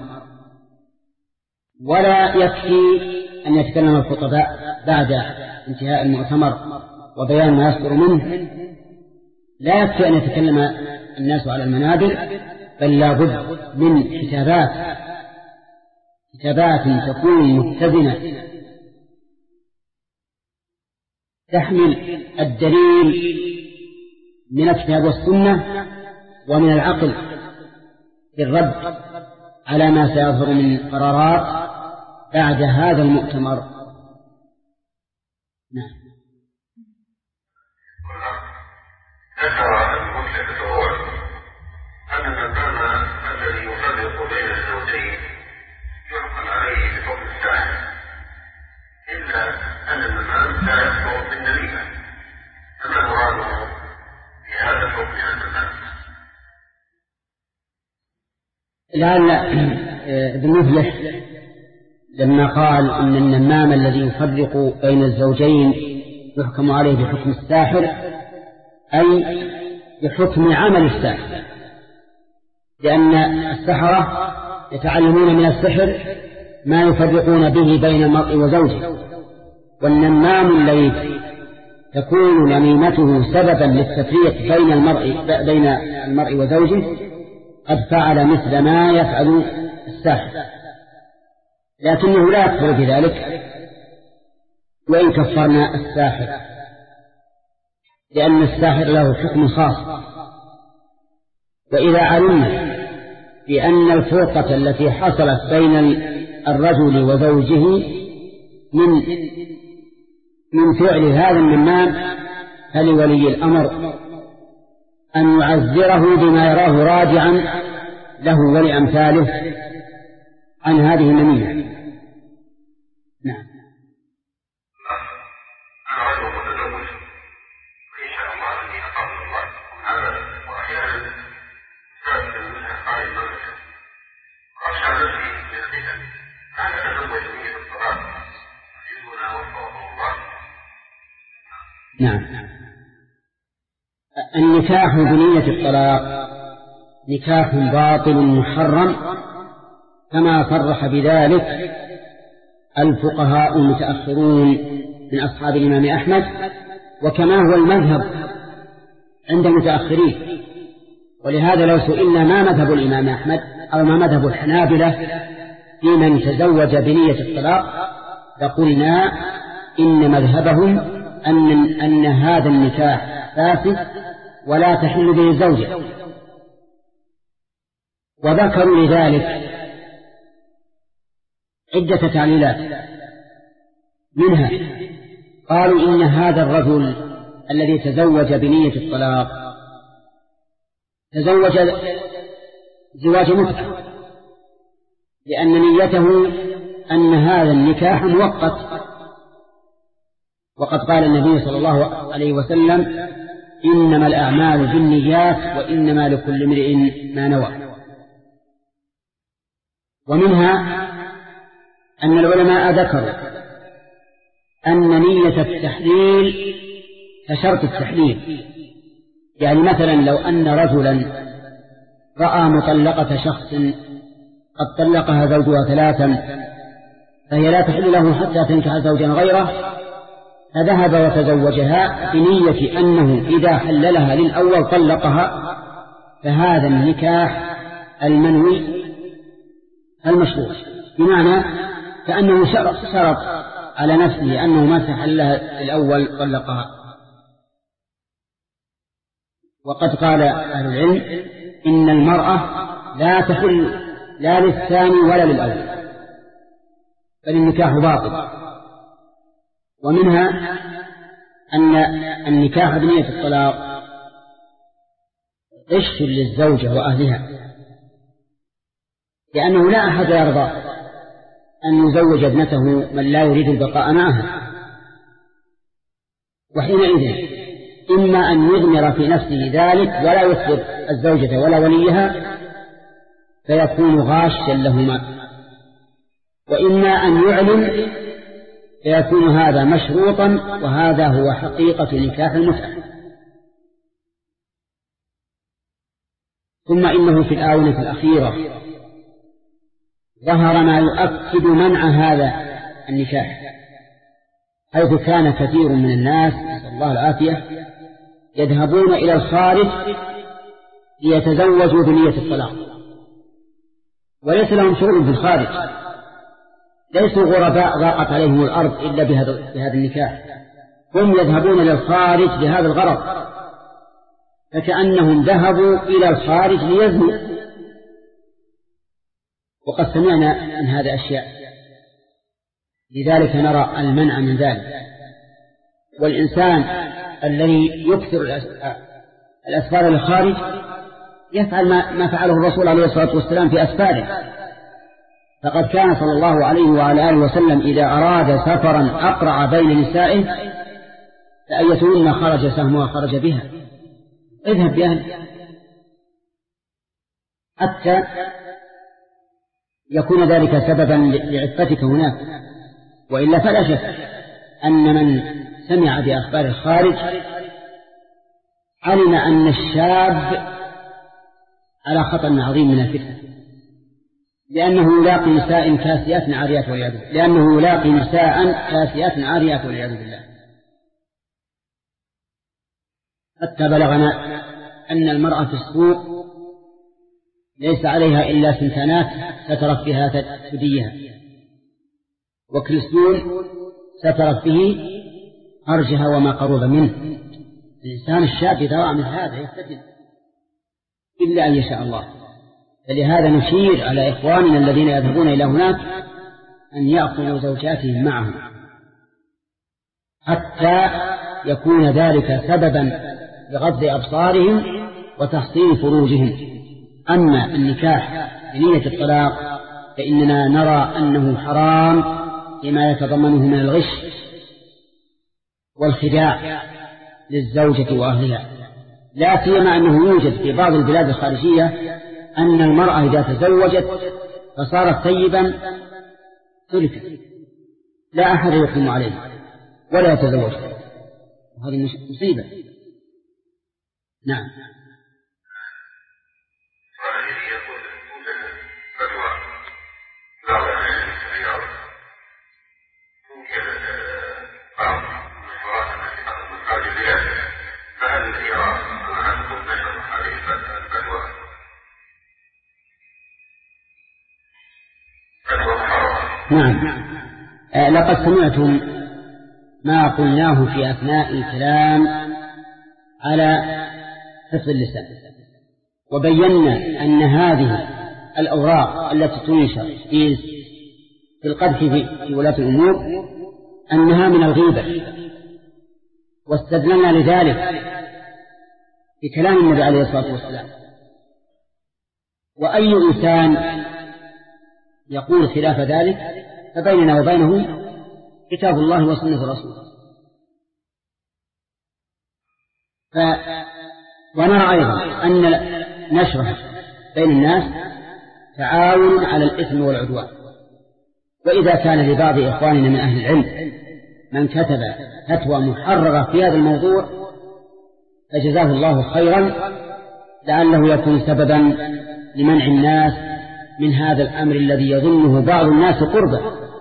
S2: ولا يكفي أن يتكلم الخطباء بعد انتهاء المؤتمر وبيان ما يصدر منه، لا يكفي أن يتكلم الناس على المنابر، بل لا بد من كتابات كتابات تكون متزنة تحمل الدليل من الكتاب والسنة ومن العقل في الرد على ما سيظهر من قرارات بعد هذا المؤتمر. نعم.
S1: ذكر المسلم الأول أن النظام الذي يفرق بين الزوجين يحكم عليه بحكم الساحر، إلا أن النظام لا يحكم بالنميمة، فما مراده بهذا الحكم عن النظام؟
S2: لعل ابن مفلح لما قال إن النمام الذي يفرق بين الزوجين يحكم عليه بحكم الساحر، أي بحكم عمل الساحر، لأن السحرة يتعلمون من السحر ما يفرقون به بين المرء وزوجه، والنمام الذي تكون نميمته سببا للتفريق بين المرء بين المرء وزوجه قد فعل مثل ما يفعل الساحر، لكنه لا يكفر بذلك وإن كفرنا الساحر، لأن الساحر له حكم خاص. وإذا علمنا بأن الفرقة التي حصلت بين الرجل وزوجه من من فعل هذا النمام، فلولي الأمر أن يعذره بما يراه راجعا له ولأمثاله عن هذه النميمة. نعم.
S1: أنا رجل متزوج إن شاء الله أني أقابل الله هذا، وأحيانا أستاذ منها قال المملكة أخشى نفسي من الفتن، أنا أتزوج به بالطلاق يجوزنا وفقه الله.
S2: نعم. النكاح بنية الطلاق نكاح باطل محرم، كما صرح بذلك الفقهاء المتأخرون من أصحاب الإمام أحمد، وكما هو المذهب عند المتأخرين. ولهذا لو سئلنا ما مذهب الإمام أحمد أو ما مذهب الحنابلة في من تزوج بنية الطلاق، لقلنا إن مذهبهم أن, أن هذا النكاح فاسد ولا تحل به الزوجة، وذكروا لذلك عدة تعليلات، منها قالوا إن هذا الرجل الذي تزوج بنية الطلاق تزوج زواج متعة، لأن نيته أن هذا النكاح مؤقت، وقد قال النبي صلى الله عليه وسلم إنما الأعمال بالنيات وإنما لكل امرئ ما نوى. ومنها أن العلماء ذكروا أن نية التحليل كشرط التحليل، يعني مثلا لو أن رجلا رأى مطلقة شخص قد طلقها زوجها ثلاثا فهي لا تحل له حتى تنكح زوجا غيره، فذهب وتزوجها بنية أنه إذا حللها للأول طلقها، فهذا النكاح المنوي المشروع، بمعنى كأنه شرط على نفسه أنه ما تحللها الأول طلقها. وقد قال أهل العلم إن المرأة لا تحل لا للثاني ولا للأول، بل النكاح باطل. ومنها أن النكاح بنية الطلاق غش للزوجة وأهلها، لأنه لا أحد يرضى أن يزوج ابنته من لا يريد البقاء معها، وحينئذ إما أن يضمر في نفسه ذلك ولا يخبر الزوجة ولا وليها فيكون غاشا لهما، وإما أن يعلن فيكون هذا مشروطا، وهذا هو حقيقة نكاح المتعة. ثم إنه في الآونة الأخيرة ظهر ما يؤكد منع هذا النكاح، حيث كان كثير من الناس نسأل الله العافية يذهبون إلى الخارج ليتزوجوا بنية الطلاق، وليس لهم شغل في الخارج، ليسوا غرباء ضاقت عليهم الأرض إلا بهذا, بهذا النكاح، هم يذهبون إلى الخارج لهذا الغرض، فكأنهم ذهبوا إلى الخارج ليزنوا. وقد سمعنا عن هذا أشياء، لذلك نرى المنع من ذلك. والإنسان الذي يكثر الأسفار للخارج يفعل ما فعله الرسول عليه الصلاة والسلام في أسفاره، فقد كان صلى الله عليه وعلى آله وسلم إذا أراد سفرا أقرع بين نسائه فأيتهن خرج سهمها خرج بها، اذهب بأهل حتى يكون ذلك سببا لعفتك هناك. وإلا فلا شك أن من سمع بأخبار الخارج علم أن الشاب على خطر عظيم من الفتنة، لأنه يلاقي نساء كاسيات عاريات والعياذ بالله، لأنه يلاقي نساء كاسيات عاريات والعياذ بالله. حتى بلغنا أن المرأة في السوق ليس عليها إلا سنتانات سترت بها ثديها، وكريستون سترت به أرجها وما قرب منه. الإنسان الشاب إذا رأى من هذا يفتتن إلا أن يشاء الله. فلهذا نشير على إخواننا الذين يذهبون إلى هناك أن يأخذوا زوجاتهم معهم حتى يكون ذلك سببا لغض أبصارهم وتحصين فروجهم. أما النكاح بنية الطلاق فإننا نرى أنه حرام لما يتضمنه من الغش والخداع للزوجة وأهلها، لا سيما أنه يوجد في بعض البلاد الخارجية أن المرأة إذا تزوجت فصارت طيبا تركت، لا أحد يقيم عليه ولا يتزوج، وهذه مصيبة. نعم. نعم. آه لقد سمعتم ما قلناه في أثناء الكلام على حفظ اللسان، وبينا أن هذه الأوراق التي تنشر في في القدح في ولاة الأمور أنها من الغيبة، واستدللنا لذلك بكلام النبي عليه الصلاة والسلام. وأي إنسان يقول خلاف ذلك فبيننا وبينه كتاب الله وسنة رسوله. ف... ونرى أيضا أن نشره بين الناس تعاون على الإثم والعدوان. وإذا كان لبعض إخواننا من أهل العلم من كتب فتوى محررة في هذا الموضوع فجزاه الله خيرا، لعله يكون سببا لمنع الناس من هذا الأمر الذي يظنه بعض الناس قربا.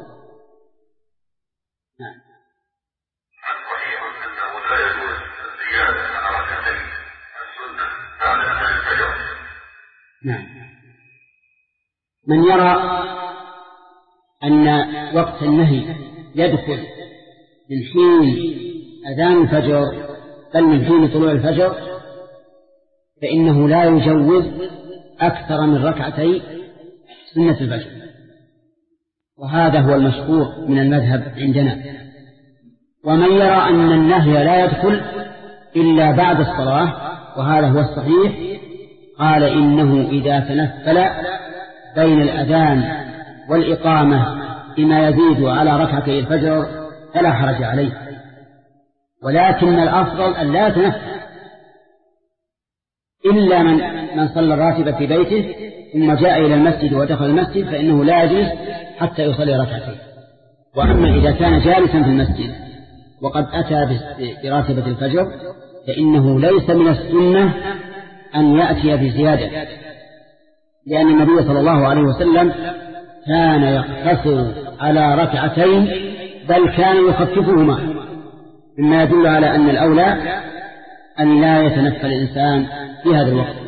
S2: نعم.
S1: صحيح أنه لا يجوز الزيادة على ركعتين السنة بعد أذان الفجر.
S2: نعم. من يرى أن وقت النهي يدخل من حين أذان الفجر بل من حين طلوع الفجر فإنه لا يجوز أكثر من ركعتي سنة الفجر، وهذا هو المشهور من المذهب عندنا. ومن يرى أن النهي لا يدخل إلا بعد الصلاة وهذا هو الصحيح قال إنه إذا تنفل بين الأذان والإقامة بما يزيد على ركعتي الفجر فلا حرج عليه، ولكن الأفضل أن لا يتنفل إلا من من صلى الراتبة في بيته ثم جاء إلى المسجد ودخل المسجد فإنه لا يجلس حتى يصلي ركعتين. وأما إذا كان جالسا في المسجد وقد أتى براتبة الفجر فإنه ليس من السنة أن يأتي بزيادة، لأن النبي صلى الله عليه وسلم كان يقتصر على ركعتين بل كان يخففهما، مما يدل على أن الأولى أن لا يتنفل الإنسان في هذا الوقت.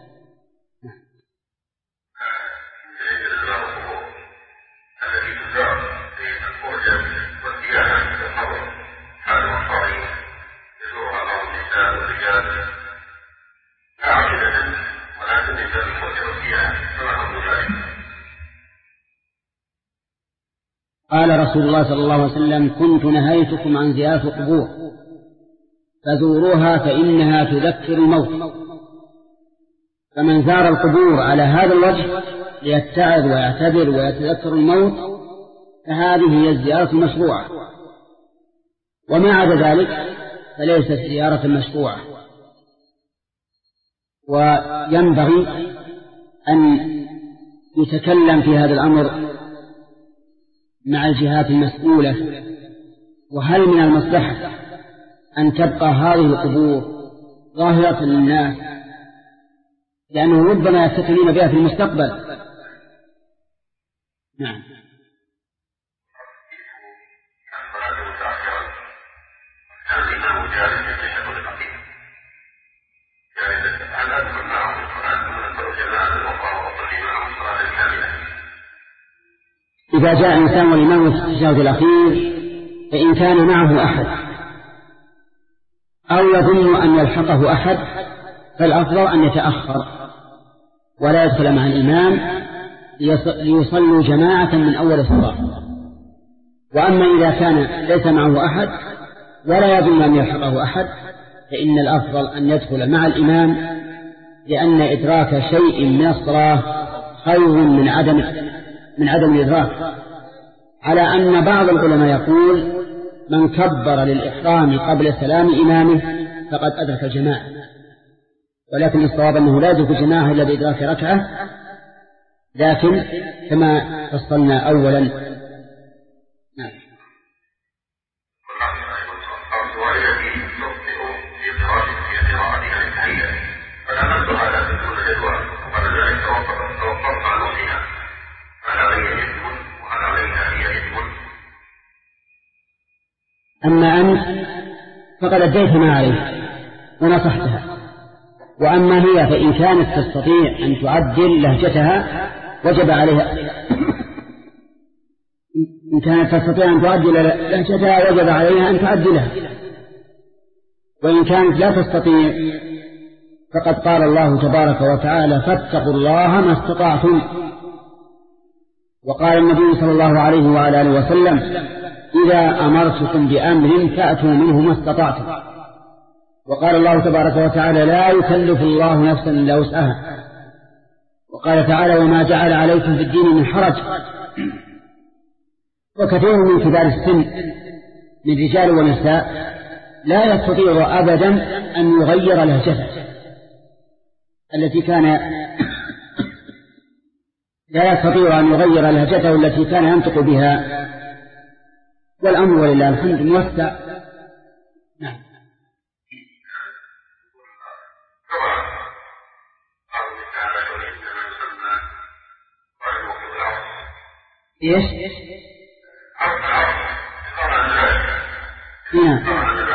S2: قال رسول الله صلى الله عليه وسلم: كنت نهيتكم عن زيارة القبور فزوروها فإنها تذكر الموت. فمن زار القبور على هذا الوجه ليتعظ ويعتبر ويتذكر الموت فهذه هي الزيارة المشروعة، وما عدا ذلك فليست زيارة مشروعة. وينبغي أن يتكلم في هذا الأمر مع الجهات المسؤولة، وهل من المصلحة أن تبقى هذه القبور ظاهرة للناس، لأنه ربما يستكلون بها في المستقبل. نعم. إذا جاء الإنسان والإمام في التشهد الأخير فإن كان معه أحد أو يظن أن يلحقه أحد فالأفضل أن يتأخر ولا يدخل مع الإمام ليصلوا جماعة من أول الصلاة. وأما إذا كان ليس معه أحد ولا يظن أن يلحقه أحد فإن الأفضل أن يدخل مع الإمام، لأن إدراك شيء من الصلاة خير من عدم من عدم الإدراك، على أن بعض العلماء يقول: من كبر للإحرام قبل سلام إمامه فقد أدرك الجماعة، ولكن الصواب أنه لا يدرك الجماعة إلا بإدراك ركعة، لكن كما فصلنا أولا. نعم. أما أنت فقد أديت ما عليك ونصحتها، وأما هي فإن كانت تستطيع أن تعدل لهجتها وجب عليها إن كانت تستطيع أن تعدل لهجتها وجب عليها أن تعدلها، وإن كانت لا تستطيع فقد قال الله تبارك وتعالى: فاتقوا الله ما استطعتم. وقال النبي صلى الله عليه وعلى آله وسلم: إذا أمرتكم بأمر فأتوا منه ما استطعتم. وقال الله تبارك وتعالى: لا يكلف الله نفسا إلا وسعها. وقال تعالى: وما جعل عليكم في الدين من حرج. وكثير من كبار السن من رجال ونساء لا يستطيع أبدا أن يغير لهجته التي كان لا يستطيع أن يغير لهجته التي كان ينطق بها، والأمر ولله الحمد موسع. نعم. ايش؟ نعم.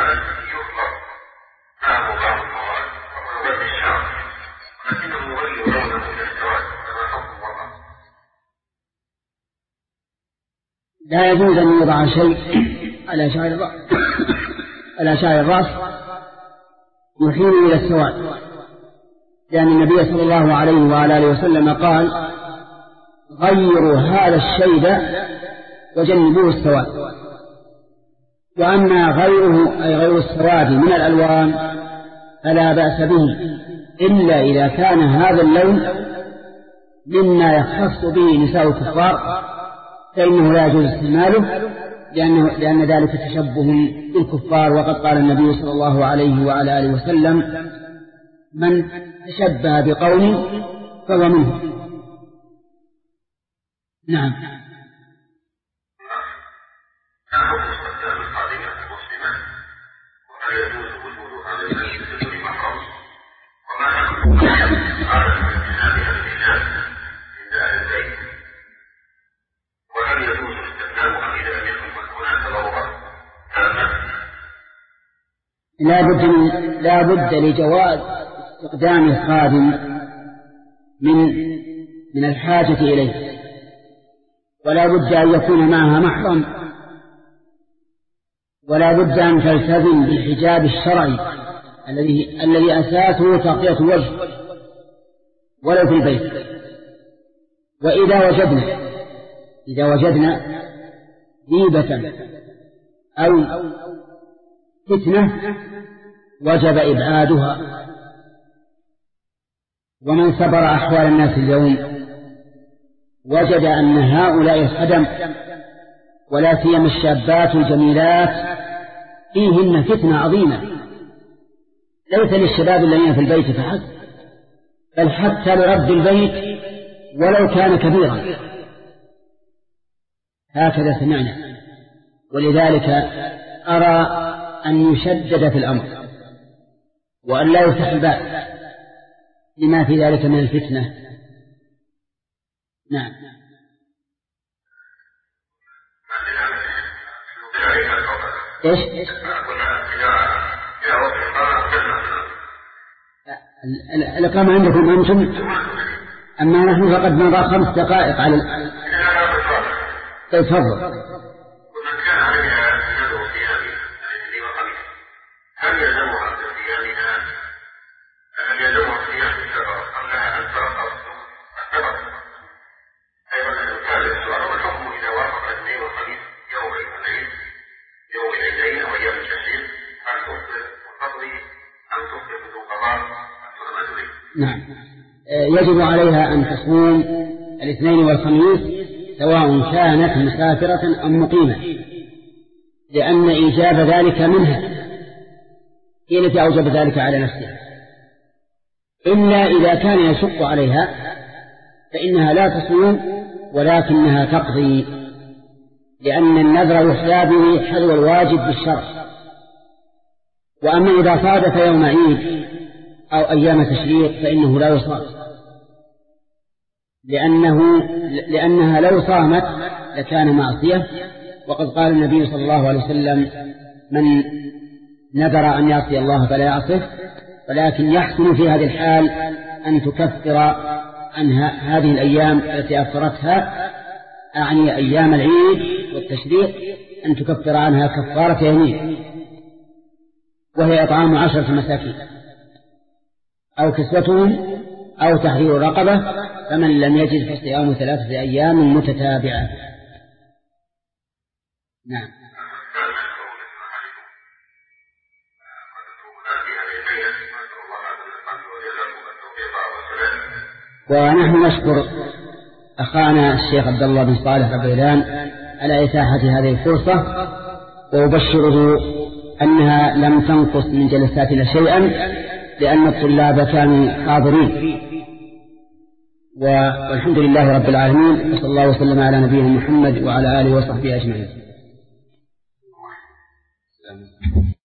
S2: لا يجوز أن يوضع شيء على شعر الرأس على شعر الرأس يحيل إلى السواد، لأن النبي صلى الله عليه وعلى آله وسلم قال: غيروا هذا الشيب وجنبوه السواد. وأما غيره أي غير السواد من الألوان فلا بأس به، إلا إذا كان هذا اللون مما يختص به نساء الكفار فإنه لا يجوز استعماله، لأنه لأن ذلك تشبه بالكفار. وقد قال النبي صلى الله عليه وعلى آله وسلم: من تشبه بقوم فهو منه. نعم. لا بد لا بد لجواز استخدام خادم من من الحاجة إليه، ولا بد أن يكون معها محرم، ولا بد أن تلتزم بالحجاب الشرعي الذي الذي أساسه تغطية الوجه ولو في البيت. وإذا وجدنا إذا وجدنا ريبة أو فتنة وجب إبعادها. ومن سبر أحوال الناس اليوم وجد أن هؤلاء الخدم ولا سيما الشابات الجميلات فيهن فتنة عظيمة، ليس للشباب الذين في البيت فحسب، بل حتى لرب البيت ولو كان كبيرا. هكذا سمعنا. ولذلك أرى أن يشدد في الأمر وأن لا يفتح الباب لما في ذلك من الفتنة. نعم. إيش؟ الإقامة عندكم أنتم، أما نحن فقد مضى خمس دقائق على ال... تفضل. نعم. يجب عليها أن تصوم الاثنين والخميس سواء كانت مسافرة أم مقيمة، لأن إيجاب ذلك منها هي التي أوجب ذلك على نفسها، إلا إذا كان يشق عليها فإنها لا تصوم ولكنها تقضي، لأن النذر يحيى به حذو الواجب بالشرع. وأما إذا صادف يوم عيد أو أيام تشريق فإنه لا يصام، لأنه لأنها لو صامت لكان معصية. وقد قال النبي صلى الله عليه وسلم: من نذر أن يعصي الله فلا يعصه، ولكن يحسن في هذه الحال أن تكفر عنها هذه الأيام التي أفطرتها، أعني أيام العيد والتشريق، أن تكفر عنها كفارة يمين، وهي إطعام عشرة مساكين أو كسوتهم أو تحرير رقبة، فمن لم يجد فصيام ثلاثة أيام متتابعة. نعم. ونحن نشكر أخانا الشيخ عبد الله بن صالح الغيلان على إتاحة هذه الفرصة، وأبشره أنها لم تنقص من جلساتنا شيئا، لأن الطلاب كانوا حاضرين. والحمد لله رب العالمين، وصلى الله وسلم على نبينا محمد وعلى آله وصحبه أجمعين.